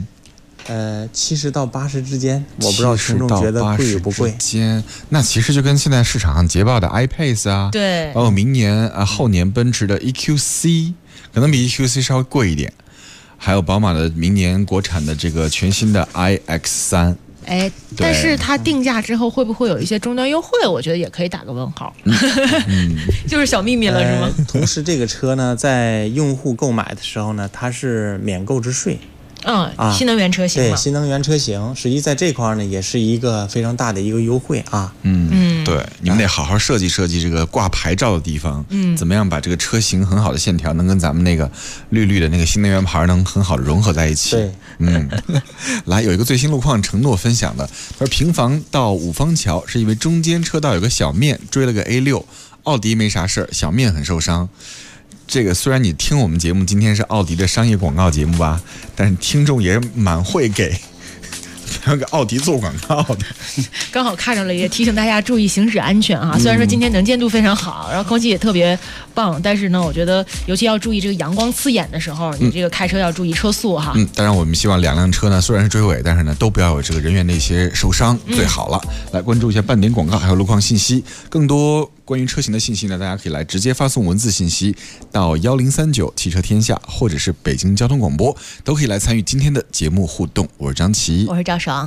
70到80之间，我不知道听众觉得贵与不贵。 那其实就跟现在市场上捷豹的 iPace 啊， 对， 包括明年后年奔驰的 EQC， 可能比 EQC 稍微贵一点，还有宝马的明年国产的这个全新的 iX3。 但是它定价之后会不会有一些终端优惠？我觉得也可以打个问号。就是小秘密了，是吗？ 同时，这个车呢，在用户购买的时候呢，它是免购置税。 新能源车型对，新能源车型，实际在这块呢也是一个非常大的一个优惠啊。 对，你们得好好设计设计这个挂牌照的地方，怎么样把这个车型很好的线条能跟咱们那个绿绿的那个新能源牌能很好的融合在一起。 对， 来有一个最新路况承诺分享的，他说平房到五方桥是因为中间车道有个小面追了个 A6， 奥迪没啥事儿，小面很受伤。这个虽然你听我们节目今天是奥迪的商业广告节目吧，但是听众也蛮会给奥迪做广告的。 刚好看着了，也提醒大家注意行驶安全啊。虽然说今天能见度非常好，然后空气也特别棒，但是呢，我觉得尤其要注意这个阳光刺眼的时候，你这个开车要注意车速哈。 当然我们希望2辆车呢虽然是追尾，但是呢都不要有这个人员的一些受伤最好了。来关注一下半点广告还有路况信息，更多关于车型的信息呢，大家可以来直接发送文字信息到1039汽车天下，或者是北京交通广播，都可以来参与今天的节目互动。我是张琪， 我是赵爽。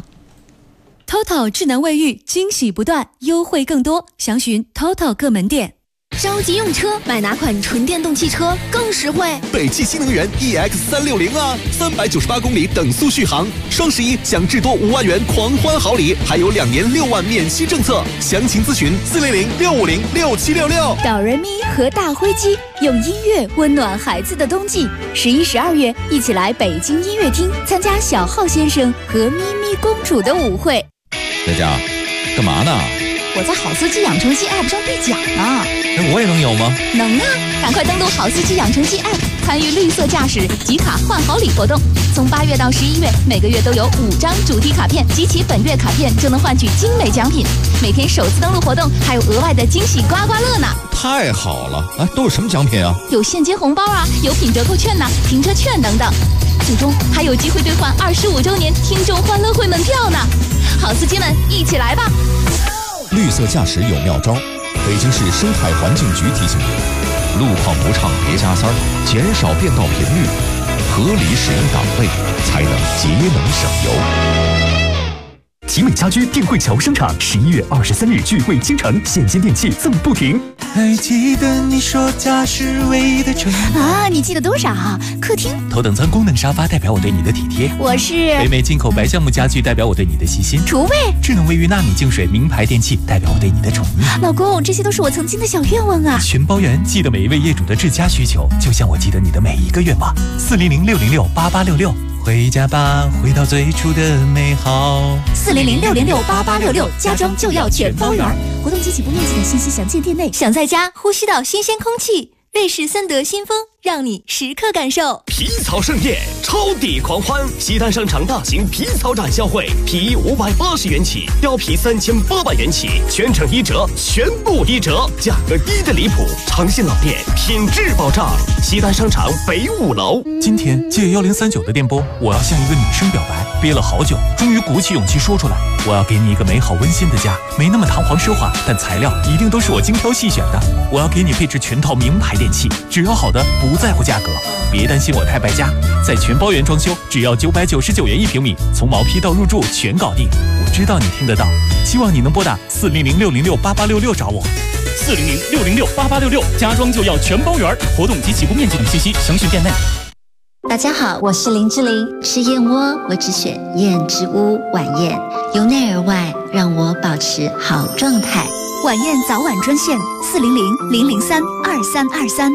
TOTO 智能卫浴惊喜不断，优惠更多，详询 TOTO 各门店。 着急用车，买哪款纯电动汽车更实惠？ 北汽新能源 EX360啊，398公里等速续航，双11享至多5万元狂欢好礼，还有2年6万免息政策。详情咨询400-650-6766。 哆瑞咪和大灰鸡用音乐温暖孩子的冬季。11、12月一起来北京音乐厅参加小浩先生和咪咪公主的舞会。 佳佳，干嘛呢？ 我在好司机养成系 App 上兑奖呢。 那我也能有吗？ 能啊！赶快登录好司机养成系 App， 参与绿色驾驶集卡换好礼活动。从8月到11月，每个月都有5张主题卡片，集齐本月卡片就能换取精美奖品。每天首次登录活动还有额外的惊喜刮刮乐呢！ 太好了啊！都有什么奖品啊？ 有现金红包啊，有品折扣券呐、停车券等等。最终还有机会兑换25周年听众欢乐会门票呢！好司机们，一起来吧！ 绿色驾驶有妙招，北京市生态环境局提醒您：路况不畅别加塞儿，减少变道频率，合理使用档位，才能节能省油。 集美家居电汇桥商场11月23日聚会倾城，现金电器赠不停。 还记得你说家是唯一的城啊？你记得多少？客厅头等舱功能沙发代表我对你的体贴。 我是北美进口白橡木家具代表我对你的细心。 厨卫智能卫浴纳米净水名牌电器代表我对你的宠溺。 老公，这些都是我曾经的小愿望啊！ 全包圆，记得每一位业主的至佳需求，就像我记得你的每一个愿望。400-606-8866，回家吧，回到最初的美好。 400-606-8866，家装就要全包圆。活动及起步面积的信息详见店内。 想在家呼吸到新鲜空气，瑞士森德新风让你时刻感受。 皮草盛宴，超抵狂欢！西单商场大型皮草展销会，皮衣580元起，貂皮3800元起，全程1折，全部1折，价格低的离谱，长线老店，品质保障。西单商场北5楼。 今天借1039的电波，我要向一个女生表白，憋了好久，终于鼓起勇气说出来。我要给你一个美好温馨的家，没那么堂皇奢华，但材料一定都是我精挑细选的。我要给你配置全套名牌电器，只要好的，不在乎价格。别担心我太败家，在全包圆装修，只要999元1平米，从毛坯到入住全搞定。我知道你听得到，希望你能拨打400-606-8866找我。400-606-8866，家装就要全包圆，活动及起步面积等信息详询店内。 大家好，我是林志玲。吃燕窝，我只选燕之屋晚宴，由内而外让我保持好状态。 晚宴早晚专线400-003-2323。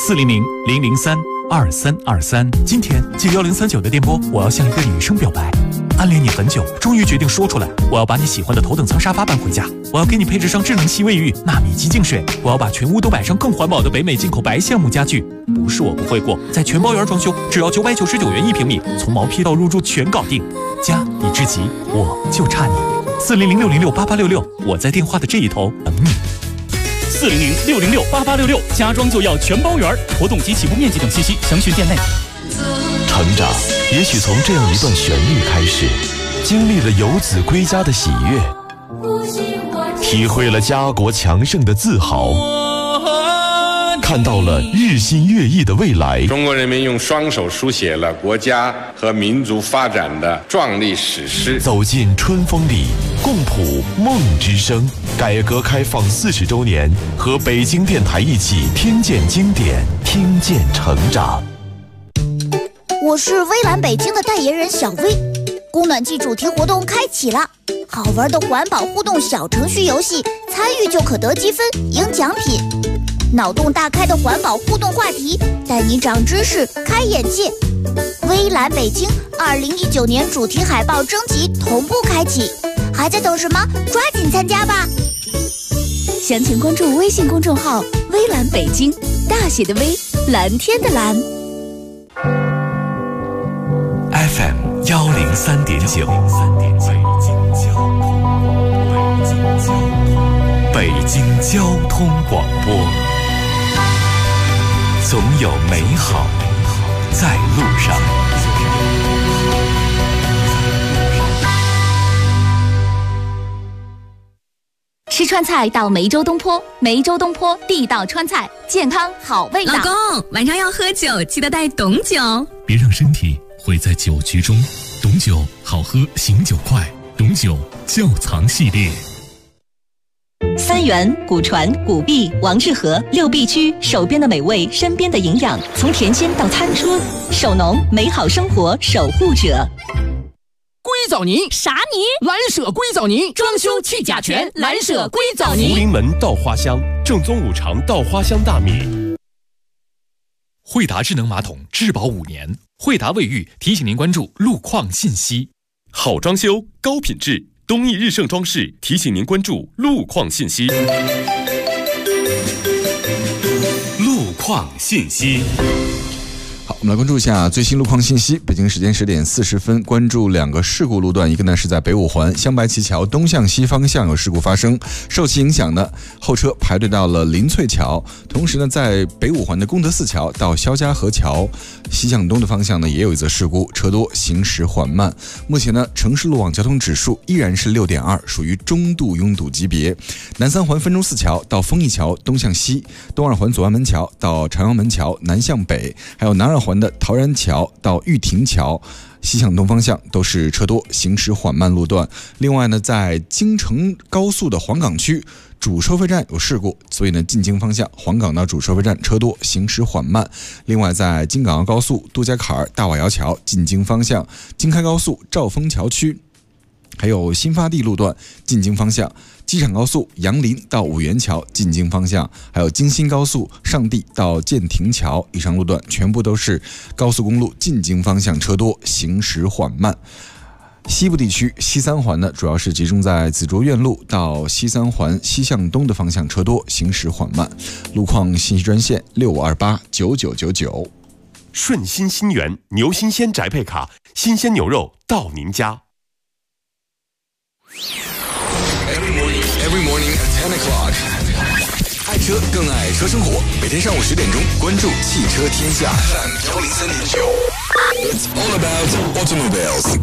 400-003-2323。今天借1039的电波，我要向一个女生表白，暗恋你很久，终于决定说出来。我要把你喜欢的头等舱沙发搬回家，我要给你配置上智能系卫浴、纳米级净水，我要把全屋都摆上更环保的北美进口白橡木家具。不是我不会过，在全包圆装修，只要999元1平米，从毛坯到入住全搞定。家已至极，我就差你。400-606-8866，我在电话的这一头等你。400-606-8866，家装就要全包圆，活动及起步面积等信息详询店内。 成长也许从这样一段旋律开始，经历了游子归家的喜悦，体会了家国强盛的自豪，看到了日新月异的未来。 中国人民用双手书写了国家和民族发展的壮丽史诗。 走进春风里，共谱梦之声。改革开放40周年，和北京电台一起听见经典，听见成长。 我是微蓝北京的代言人小薇。供暖季主题活动开启了，好玩的环保互动小程序游戏，参与就可得积分赢奖品。脑洞大开的环保互动话题，带你长知识开眼界。微蓝北京2019年主题海报征集同步开启，还在等什么？抓紧参加吧！ 详情关注微信公众号微蓝北京，大写的微，蓝天的蓝。 FM 103.9，北京交通广播，总有美好在路上。 吃川菜到梅州东坡，梅州东坡地道川菜，健康好味道。 老公，晚上要喝酒，记得带董酒。 别让身体毁在酒局中，董酒好喝，醒酒快，董酒窖藏系列。 三元、古传、古碧、王致和6必居，手边的美味，身边的营养，从田间到餐桌，手农美好生活守护者。 硅藻泥啥泥？蓝舍硅藻泥，装修去甲醛，蓝舍硅藻泥。 福临门稻花香，正宗五常稻花香大米。 惠达智能马桶质保5年，惠达卫浴提醒您关注路况信息。好装修，高品质， 东益日盛装饰提醒您关注路况信息。路况信息。 好，我们来关注一下最新路况信息。北京时间10点40分，关注2个事故路段，一个呢是在北五环香白旗桥东向西方向有事故发生，受其影响呢，后车排队到了林翠桥。同时呢，在北五环的功德寺桥到肖家河桥西向东的方向呢，也有一则事故，车多，行驶缓慢。目前呢，城市路网交通指数依然是6.2，属于中度拥堵级别。南三环分钟寺桥到丰益桥东向西，东二环左安门桥到朝阳门桥南向北，还有南二环的陶然桥到玉亭桥西向东方向都是车多，行驶缓慢路段。另外呢，在京承高速的黄岗区主收费站有事故，所以呢，进京方向黄岗到主收费站车多，行驶缓慢。另外，在京港澳高速杜家坎大瓦窑桥进京方向，京开高速兆丰桥区，还有新发地路段进京方向，机场高速杨林到五元桥进京方向，还有京新高速上地到建亭桥，以上路段全部都是高速公路进京方向车多，行驶缓慢。西部地区西三环呢，主要是集中在紫竹院路到西三环西向东的方向车多，行驶缓慢。路况信息专线65289999。 顺心新源牛新鲜宅配卡，新鲜牛肉到您家。 Every morning at 10 o'clock. 爱车更爱车生活，每天上午10点钟，关注汽车天下 FM 103.9。It's all about automobiles.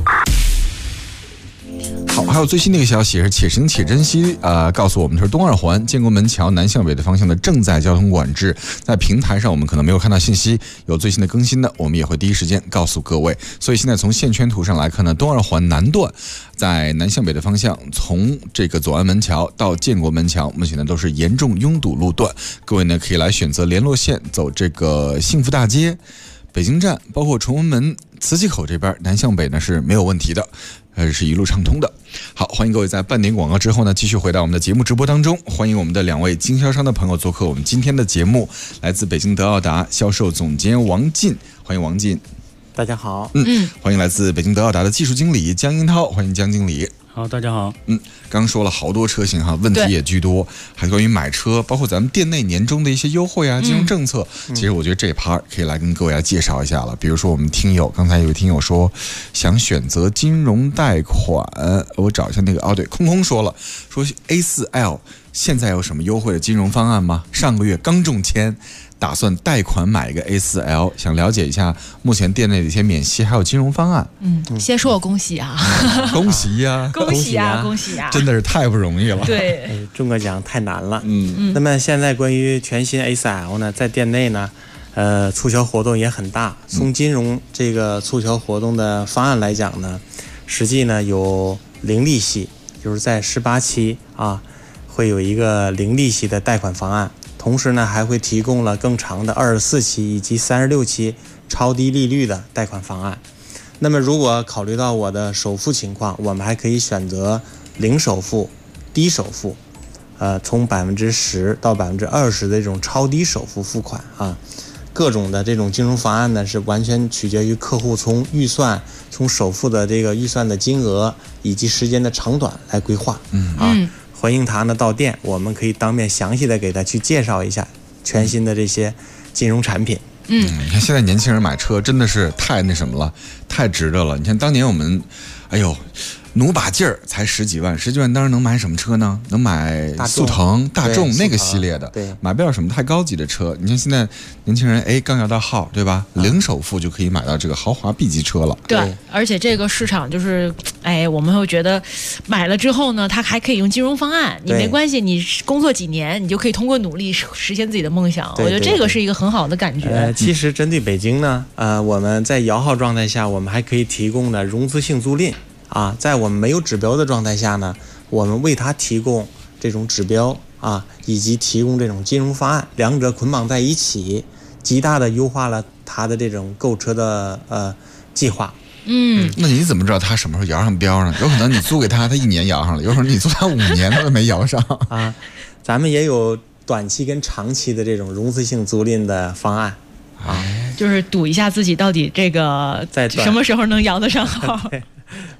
好，还有最新的一个消息是且行且珍惜，告诉我们说东二环建国门桥南向北的方向的正在交通管制，在平台上我们可能没有看到信息，有最新的更新的，我们也会第一时间告诉各位。所以现在从线圈图上来看呢，东二环南段在南向北的方向，从这个左安门桥到建国门桥，目前呢都是严重拥堵路段，各位呢可以来选择联络线走这个幸福大街、北京站，包括崇文门、磁器口这边南向北呢是没有问题的，是一路畅通的。好，欢迎各位在半点广告之后呢，继续回到我们的节目直播当中。欢迎我们的2位经销商的朋友做客我们今天的节目，来自北京德奥达销售总监王进，欢迎王进。 大家好。 欢迎来自北京德奥达的技术经理江英涛，欢迎江经理。 好，大家好。 刚说了好多车型哈，问题也居多，还关于买车，包括咱们店内年终的一些优惠啊、金融政策。其实我觉得这趴可以来跟各位来介绍一下了。比如说我们听友，刚才有位听友说想选择金融贷款，我找一下那个对，空说了，说 A4L 现在有什么优惠的金融方案吗？上个月刚中签，打算贷款买一个 A4L， 想了解一下目前店内的一些免息还有金融方案。 先说我恭喜啊， 恭喜呀， 恭喜呀，恭喜呀， 真的是太不容易了。 对， 中国讲太难了。那么现在关于全新 A4L 呢，在店内呢，促销活动也很大。从金融这个促销活动的方案来讲呢，实际呢有零利息，就是在18期会有一个零利息的贷款方案。同时呢，还会提供了更长的24期以及36期超低利率的贷款方案。那么如果考虑到我的首付情况，我们还可以选择零首付、低首付，从10%到20%的这种超低首付付款啊。各种的这种金融方案呢，是完全取决于客户从预算、从首付的这个预算的金额以及时间的长短来规划。欢迎他呢到店，我们可以当面详细的给他去介绍一下全新的这些金融产品。 你看现在年轻人买车真的是太那什么了，太值得了。你看当年我们，努把劲儿才10几万，10几万当然能买什么车呢？能买速腾、大众那个系列的，买不了什么太高级的车。你看现在年轻人，刚摇到号，对吧？零首付就可以买到这个豪华 B 级车了。 对，而且这个市场就是，我们会觉得买了之后呢，它还可以用金融方案，你没关系，你工作几年，你就可以通过努力实现自己的梦想。我觉得这个是一个很好的感觉。 其实针对北京呢，我们在摇号状态下，我们还可以提供的融资性租赁。在我们没有指标的状态下呢，我们为他提供这种指标以及提供这种金融方案，两者捆绑在一起，极大的优化了他的这种购车的计划。 那你怎么知道他什么时候摇上标呢？有可能你租给他1年摇上了，有可能你租他5年他都没摇上咱们也有短期跟长期的这种融资性租赁的方案就是赌一下自己到底这个什么时候能摇得上号。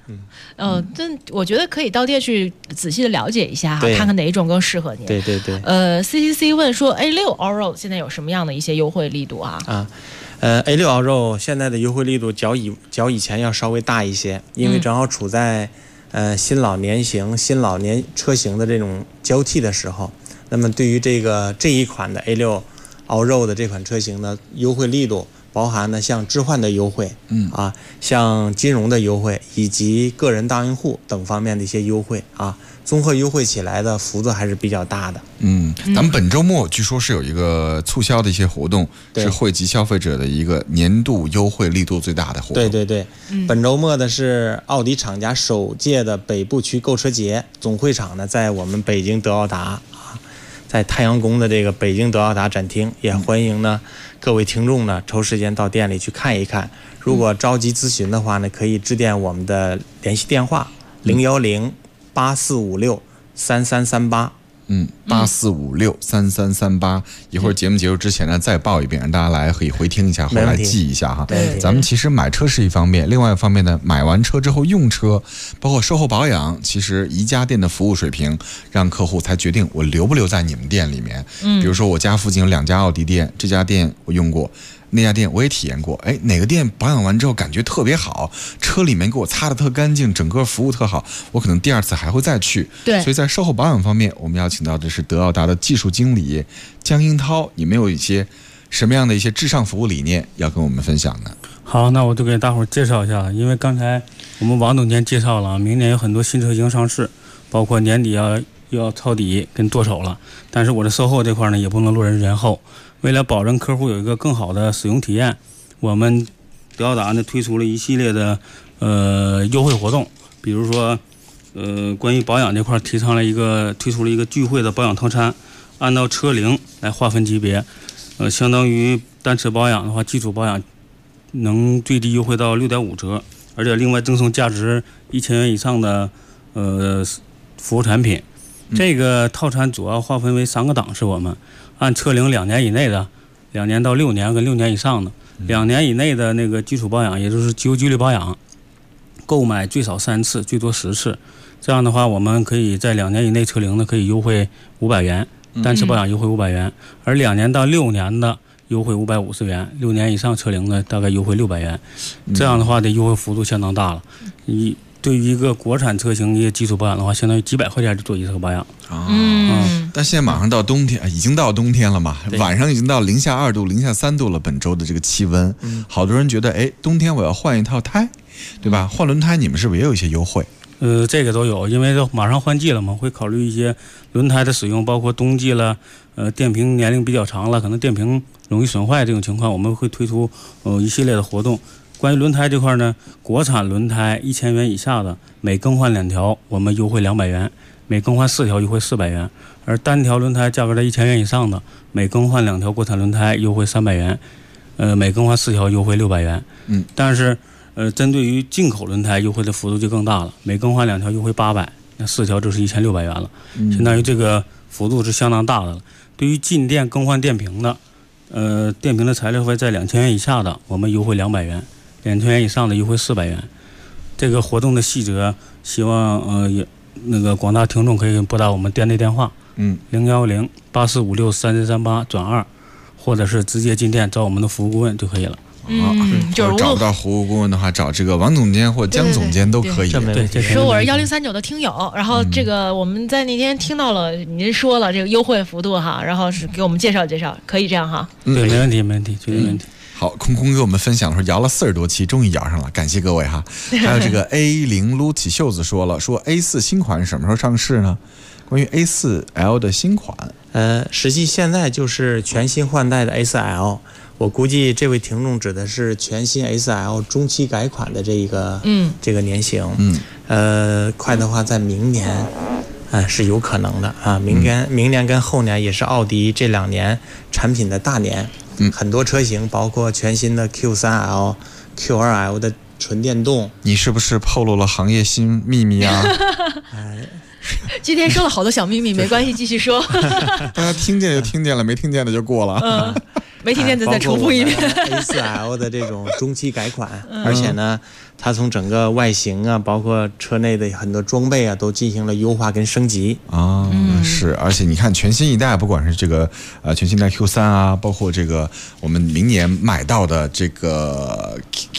这我觉得可以到店去仔细的了解一下哈，看看哪一种更适合您。 对。 CCC 问说 A6 Allroad 现在有什么样的一些优惠力度啊 ？A6 Allroad 现在的优惠力度较以前要稍微大一些，因为正好处在新老年型、新老年车型的这种交替的时候。那么对于这一款的 A6 Allroad 的这款车型呢，优惠力度包含呢像置换的优惠，像金融的优惠以及个人大用户等方面的一些优惠啊，综合优惠起来的幅度还是比较大的。 咱们本周末据说是有一个促销的一些活动，是惠及消费者的一个年度优惠力度最大的活动。 对，本周末的是奥迪厂家首届的北部区购车节，总会场呢在我们北京德奥达。在太阳宫的这个北京德奥达展厅，也欢迎呢各位听众呢抽时间到店里去看一看。如果着急咨询的话呢，可以致电我们的联系电话010-8456-3338。 8456-3338。一会儿节目结束之前呢，再报一遍，让大家来可以回听一下，后来记一下哈。咱们其实买车是一方面，另外一方面呢，买完车之后用车，包括售后保养，其实宜家店的服务水平，让客户才决定我留不留在你们店里面。比如说我家附近有2家奥迪店，这家店我用过。那家店我也体验过，哪个店保养完之后感觉特别好，车里面给我擦得特干净，整个服务特好，我可能第2次还会再去。 对， 所以在售后保养方面，我们要请到的是德奥达的技术经理江英涛，你们有一些什么样的一些至上服务理念要跟我们分享呢？ 好，那我就给大伙儿介绍一下，因为刚才我们王总监介绍了，明年有很多新车型上市，包括年底又要抄底跟剁手了，但是我的售后这块呢也不能落人人后。为了保证客户有一个更好的使用体验，我们德奥达呢推出了一系列的优惠活动，比如说关于保养这块推出了一个聚会的保养套餐，按照车龄来划分级别，相当于单次保养的话，基础保养能最低优惠到6.5折，而且另外赠送价值1000元以上的服务产品。这个套餐主要划分为3个档次，我们按车龄2年以内的，2年到6年跟6年以上的，2年以内的那个基础保养，也就是机油机滤保养，购买最少3次，最多10次。这样的话，我们可以在2年以内车龄的可以优惠500元，单次保养优惠500元，而2年到6年的优惠550元，6年以上车龄的大概优惠600元。这样的话的优惠幅度相当大了。对于一个国产车型一个基础保养的话，相当于几百块钱就做一次保养。 但现在马上到冬天，已经到冬天了嘛，晚上已经到-2度、-3度了。本周的这个气温，好多人觉得，冬天我要换一套胎，对吧？换轮胎，你们是不是也有一些优惠？ 这个都有，因为马上换季了嘛，会考虑一些轮胎的使用，包括冬季了，电瓶年龄比较长了，可能电瓶容易损坏这种情况，我们会推出一系列的活动。关于轮胎这块呢，国产轮胎1000元以下的，每更换2条我们优惠200元，每更换4条优惠400元，而单条轮胎价格在1000元以上的，每更换2条国产轮胎优惠300元，每更换4条优惠600元。但是针对于进口轮胎优惠的幅度就更大了，每更换2条优惠800，那4条就是1600元了，相当于这个幅度是相当大的了。对于进店更换电瓶的，电瓶的材料费在2000元以下的，我们优惠200元。2000元以上的优惠400元，这个活动的细则，希望那个广大听众可以拨打我们店内电话010-8456-3338转2，或者是直接进店找我们的服务顾问就可以了。 就是找不到服务顾问的话，找这个王总监或江总监都可以。 对， 说我是1039的听友，然后这个我们在那天听到了您说了这个优惠幅度哈，然后是给我们介绍介绍，可以这样哈？ 对，没问题，绝对没问题。 好，空给我们分享的时候摇了40多期，终于摇上了，感谢各位哈。还有这个 A0 撸起袖子说了，说 A4 新款什么时候上市呢？关于 A4L 的新款， 实际现在就是全新换代的 A4L， 我估计这位听众指的是全新 A4L 中期改款的这个年型，快的话在明年。是有可能的啊，明年跟后年也是奥迪这2年产品的大年，很多车型包括全新的 Q3L、Q2L 的纯电动。 你是不是透露了行业新秘密啊？ 今天说了好多小秘密，没关系，继续说。 大家听见就听见了，没听见的就过了。 没听见的再重复一遍。 A4L 的这种中期改款，而且呢， 它从整个外形啊，包括车内的很多装备啊，都进行了优化跟升级啊。是，而且你看全新一代，不管是这个全新一代 Q3啊，包括这个我们明年买到的这个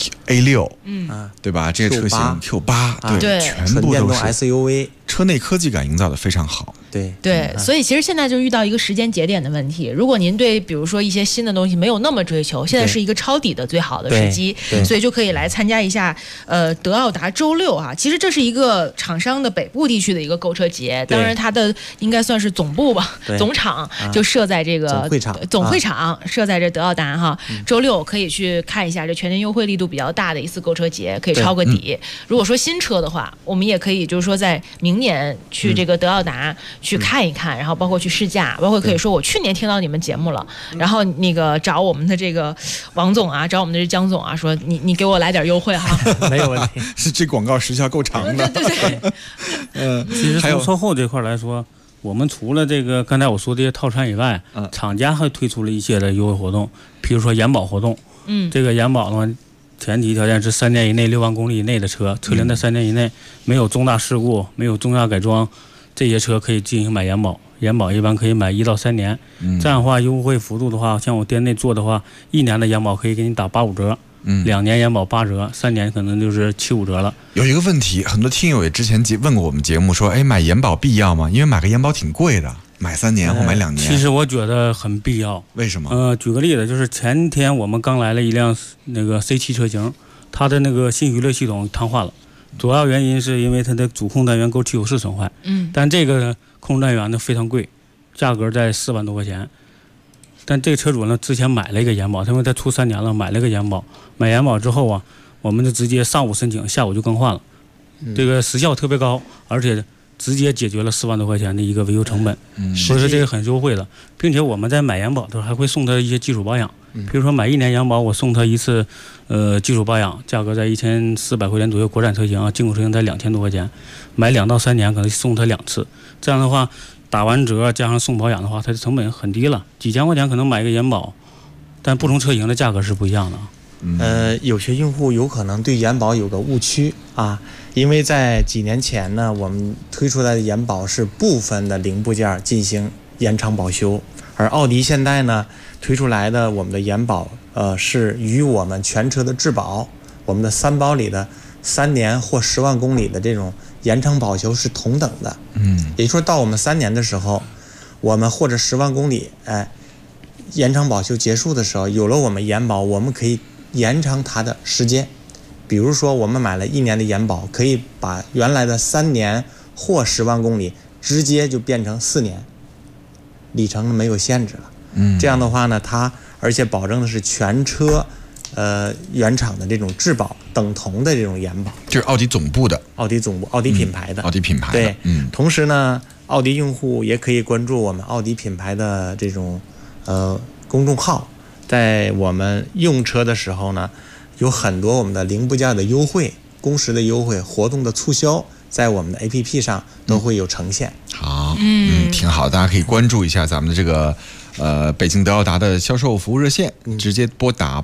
A6，对吧？这些车型 Q8， 对， 全部都是 SUV， 车内科技感营造的非常好。 对， 所以其实现在就遇到一个时间节点的问题。如果您对比如说一些新的东西没有那么追求，现在是一个抄底的最好的时机，所以就可以来参加一下德奥达周6啊。其实这是一个厂商的北部地区的一个购车节，当然它的应该算是总部吧，总厂就设在这个总会场设在这德奥达哈。周6可以去看一下这全年优惠力度比较大的一次购车节，可以抄个底。如果说新车的话，我们也可以就是说在明年去这个德奥达去看一看，然后包括去试驾，包括可以说我去年听到你们节目了，然后那个找我们的这个王总啊，找我们的这江总啊，说你给我来点优惠哈， 没有问题。 是这广告时效够长的。 对。 其实从售后这块来说，我们除了这个刚才我说这些套餐以外，厂家还推出了一些的优惠活动，比如说延保活动。这个延保呢，前提条件是3年以内6万公里以内的车龄在3年以内，没有重大事故，没有重大改装，这些车可以进行买延保。延保一般可以买1到3年，这样的话优惠幅度的话，像我店内做的话，1年的延保可以给你打85折，2年延保8折，3年可能就是75折了。 有一个问题，很多听友也之前问过我们节目说，买延保必要吗？因为买个延保挺贵的，买3年或买2年。 其实我觉得很必要。 为什么？ 举个例子，就是前天我们刚来了一辆那个 C7 车型，它的那个新娱乐系统瘫痪了，主要原因是因为它的主控单元沟器有室损坏。但这个控制单元呢非常贵，价格在4万多块钱。但这个车主呢之前买了一个延保，因为他出3年了，买了个延保。买延保之后啊，我们就直接上午申请，下午就更换了，这个时效特别高，而且直接解决了4万多块钱的一个维修成本，所以说这个很优惠的，并且我们在买延保的时候还会送他一些基础保养，比如说买1年延保，我送他一次基础保养，价格在1400块钱左右，国产车型啊，进口车型在2000多块钱，买2到3年可能送他2次，这样的话打完折加上送保养的话，它的成本很低了，几千块钱可能买一个延保，但不同车型的价格是不一样的。 有些用户有可能对延保有个误区啊，因为在几年前呢，我们推出来的延保是部分的零部件进行延长保修，而奥迪现在呢推出来的我们的延保，是与我们全车的质保，我们的3保里的3年或10万公里的这种延长保修是同等的。也就是说到我们3年的时候，我们或者10万公里，延长保修结束的时候，有了我们延保，我们可以延长它的时间。比如说我们买了1年的延保，可以把原来的3年或10万公里直接就变成4年，里程没有限制了。这样的话呢，它而且保证的是全车原厂的这种质保等同的这种延保， 就是奥迪总部的， 奥迪总部，奥迪品牌的， 奥迪品牌的。 对，同时呢，奥迪用户也可以关注我们奥迪品牌的这种公众号，在我们用车的时候呢，有很多我们的零部件的优惠、工时的优惠、活动的促销，在我们的 APP 上都会有呈现。 好，挺好，大家可以关注一下咱们的这个北京德奥达的销售服务热线，直接拨打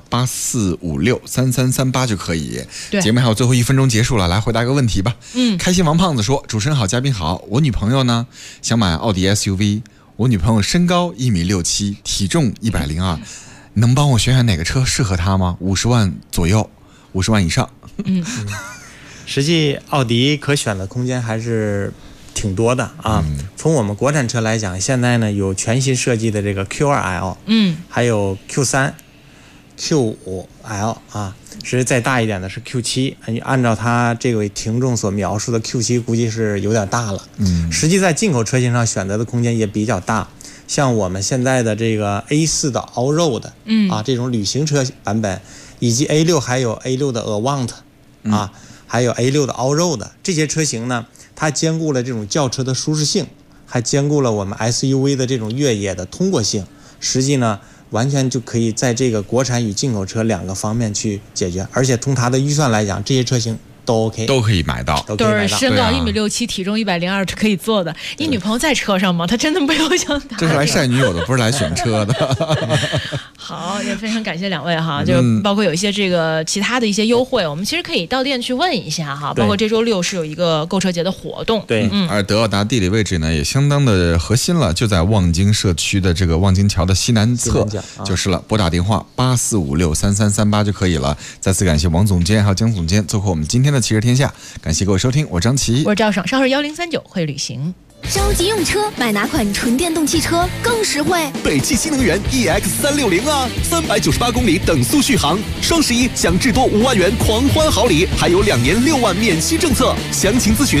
84563338就可以。节目还有最后1分钟结束了，来回答一个问题吧。开心王胖子说：主持人好，嘉宾好，我女朋友呢想买奥迪 SUV， 我女朋友身高1.67米，体重102，能帮我选哪个车适合她吗？50万左右，50万以上。 实际奥迪可选的空间还是挺多的啊。从我们国产车来讲，现在呢有全新设计的这个 Q2L，还有 Q3、Q5L 啊，实际再大一点的是 Q7。按照他这位听众所描述的 Q7，估计是有点大了。实际在进口车型上选择的空间也比较大，像我们现在的这个 A4 的 Allroad 啊这种旅行车版本，以及 A6 还有 A6 的 Avant 啊。还有 A6 的 Allroad 这些车型呢，它兼顾了这种轿车的舒适性，还兼顾了我们 SUV 的这种越野的通过性。实际呢，完全就可以在这个国产与进口车2个方面去解决，而且从它的预算来讲，这些车型都 OK， 都可以买到， 都是身高1.67米，体重102可以坐的。你女朋友在车上吗？她真的没有想打。 这是来晒女友的，不是来选车的。 好，也非常感谢两位哈，就包括有一些这个其他的一些优惠，我们其实可以到店去问一下哈。包括这周6是有一个购车节的活动， 对，而德奥达地理位置呢也相当的核心了，就在望京社区的这个望京桥的西南侧就是了。拨打电话84563338就可以了。再次感谢王总监还有江总监做客我们今天的汽车天下，感谢各位收听，我张琪， 我是赵爽，稍后1039会旅行。 着急用车，买哪款纯电动汽车更实惠？ 北汽新能源 EX360啊，398公里等速续航，双11享至多5万元狂欢好礼，还有2年6万免息政策。详情咨询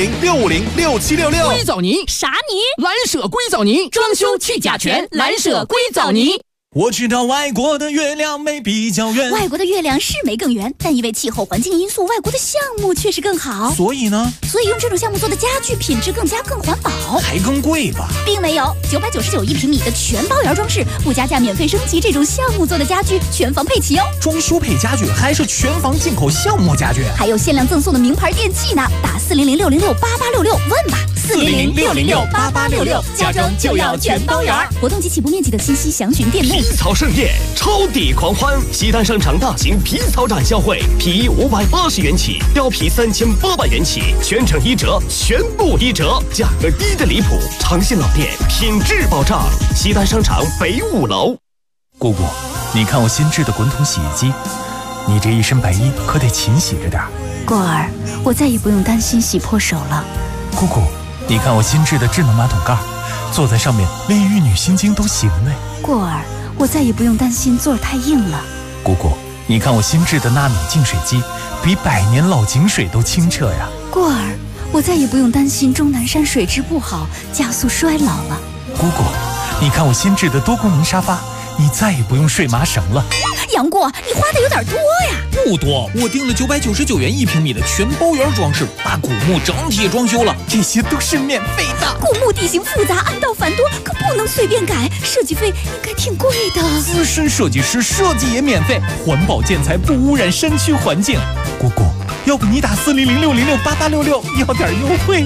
400-650-6766。 硅藻泥啥泥？ 蓝舍硅藻泥，装修去甲醛，蓝舍硅藻泥。 我知道外国的月亮没比较圆， 外国的月亮是没更圆，但因为气候环境因素，外国的项目确实更好。 所以呢？ 所以用这种项目做的家具品质更环保， 还更贵吧？ 并没有，9991平米的全包圆装饰，不加价免费升级，这种项目做的家具全房配齐哦。 装修配家具还是全房进口项目家具， 还有限量赠送的名牌电器呢。打400-606-8866问吧，400-606-8866，家装就要全包圆。活动及起步面积等信息详询店内。 皮草盛宴，超抵狂欢！西单商场大型皮草展销会，皮衣580元起，貂皮3800元起，全程1折，全部1折，价格低的离谱。诚信老店，品质保障。西单商场北5楼。 姑姑，你看我新制的滚筒洗衣机，你这一身白衣可得勤洗着点。 过儿，我再也不用担心洗破手了。 姑姑，你看我新制的智能马桶盖，坐在上面连玉女心经都行嘞。 过儿，我再也不用担心座儿太硬了。 姑姑，你看我新制的纳米净水机，比100年老井水都清澈呀。 过儿，我再也不用担心终南山水质不好，加速衰老了。 姑姑，你看我新制的多功能沙发，你再也不用睡麻绳了。 杨过，你花的有点多呀。 不多，我订了999元1平米的全包圆装饰，把古墓整体装修了，这些都是免费的。 古墓地形复杂，暗道繁多，可不能随便改，设计费应该挺贵的。 资深设计师设计也免费，环保建材不污染山区环境。姑姑，要不你打400-606-8866要点优惠。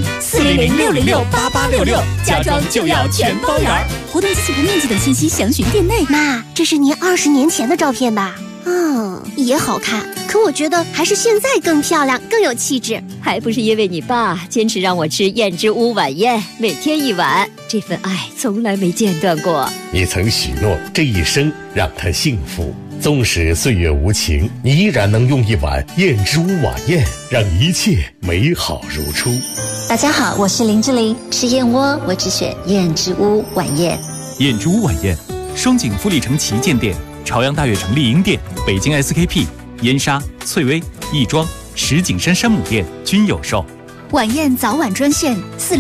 400-606-8866，家装就要全包圆。活动及起步面积等信息详询店内。 妈，这是您20年前的照片吧？也好看，可我觉得还是现在更漂亮，更有气质。 还不是因为你爸坚持让我吃燕之屋晚宴，每天1碗，这份爱从来没间断过。 你曾许诺这一生让他幸福，纵使岁月无情，你依然能用1碗燕之屋晚宴让一切美好如初。 大家好，我是林志玲，吃燕窝我只选燕之屋晚宴。 燕之屋晚宴，双井富力城旗舰店、朝阳大悦城丽婴店、北京 SKP、燕莎、翠微、亦庄、石景山山姆店均有售。 晚宴早晚专线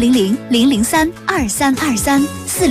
400-003-2323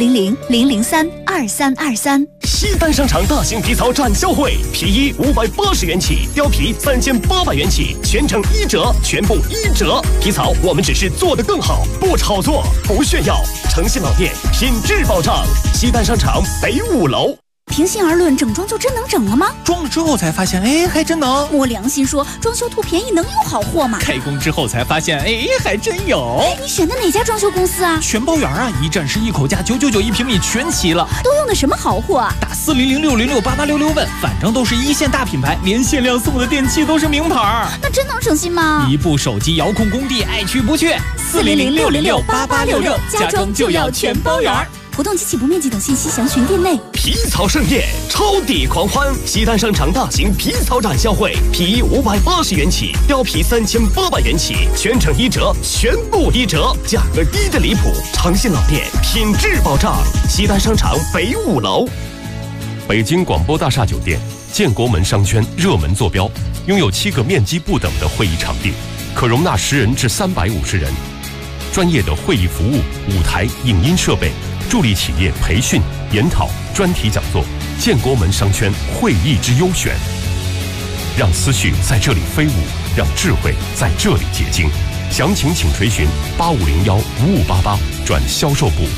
400-003-2323。 西单商场大型皮草展销会，皮衣580元起，貂皮3800元起，全程1折，全部1折。皮草我们只是做得更好，不炒作，不炫耀。诚信老店，品质保障。西单商场北5楼。 平心而论，整装就真能整了吗？ 装了之后才发现，哎，还真能。 摸良心说，装修图便宜能有好货吗？ 开工之后才发现，哎，还真有。 你选的哪家装修公司啊？ 全包圆啊，一站式一口价，9991平米全齐了。 都用的什么好货啊？ 打400-606-8866问，反正都是1线大品牌，连限量送的电器都是名牌。 那真能省心吗？ 一部手机遥控工地，爱去不去。 400-606-8866，家装就要全包圆。活动及起步面积等信息详询店内。 皮草盛宴，超抵狂欢！西单商场大型皮草展销会，皮衣580元起，貂皮3800元起，全程1折，全部1折，价格低的离谱。诚信老店，品质保障。西单商场北5楼。 北京广播大厦酒店建国门商圈热门坐标，拥有7个面积不等的会议场地，可容纳10人至350人。专业的会议服务、舞台、影音设备，助力企业培训、研讨、专题讲座。建国门商圈会议之优选，让思绪在这里飞舞，让智慧在这里结晶。详情请垂询8501-5588转销售部。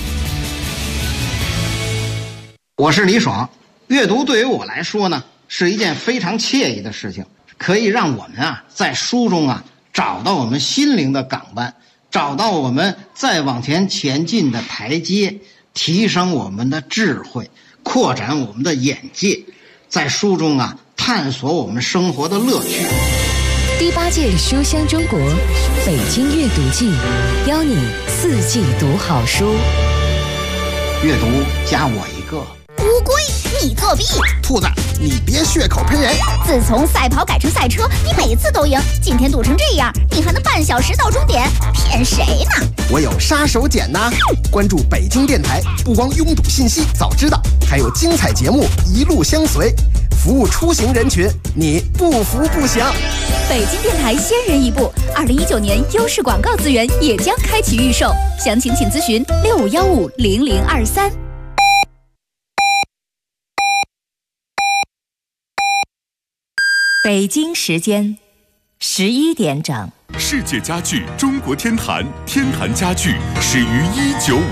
我是李爽，阅读对于我来说呢，是一件非常惬意的事情，可以让我们在书中找到我们心灵的港湾，找到我们再往前前进的台阶，提升我们的智慧， 扩展我们的眼界，在书中啊探索我们生活的乐趣。 第8届书香中国北京阅读季，邀你4季读好书。 阅读加我一个。 乌龟，你作弊！ 兔子，你别血口喷人！ 自从赛跑改成赛车，你每次都赢，今天堵成这样，你还能半小时到终点？骗谁呢？ 我有杀手锏呐！关注北京电台，不光拥堵信息早知道，还有精彩节目一路相随，服务出行人群，你不服不行。 北京电台先人一步，2019年优势广告资源也将开启预售，详情请咨询65150023。北京时间11点整。 世界家具中国天坛，天坛家具始于1950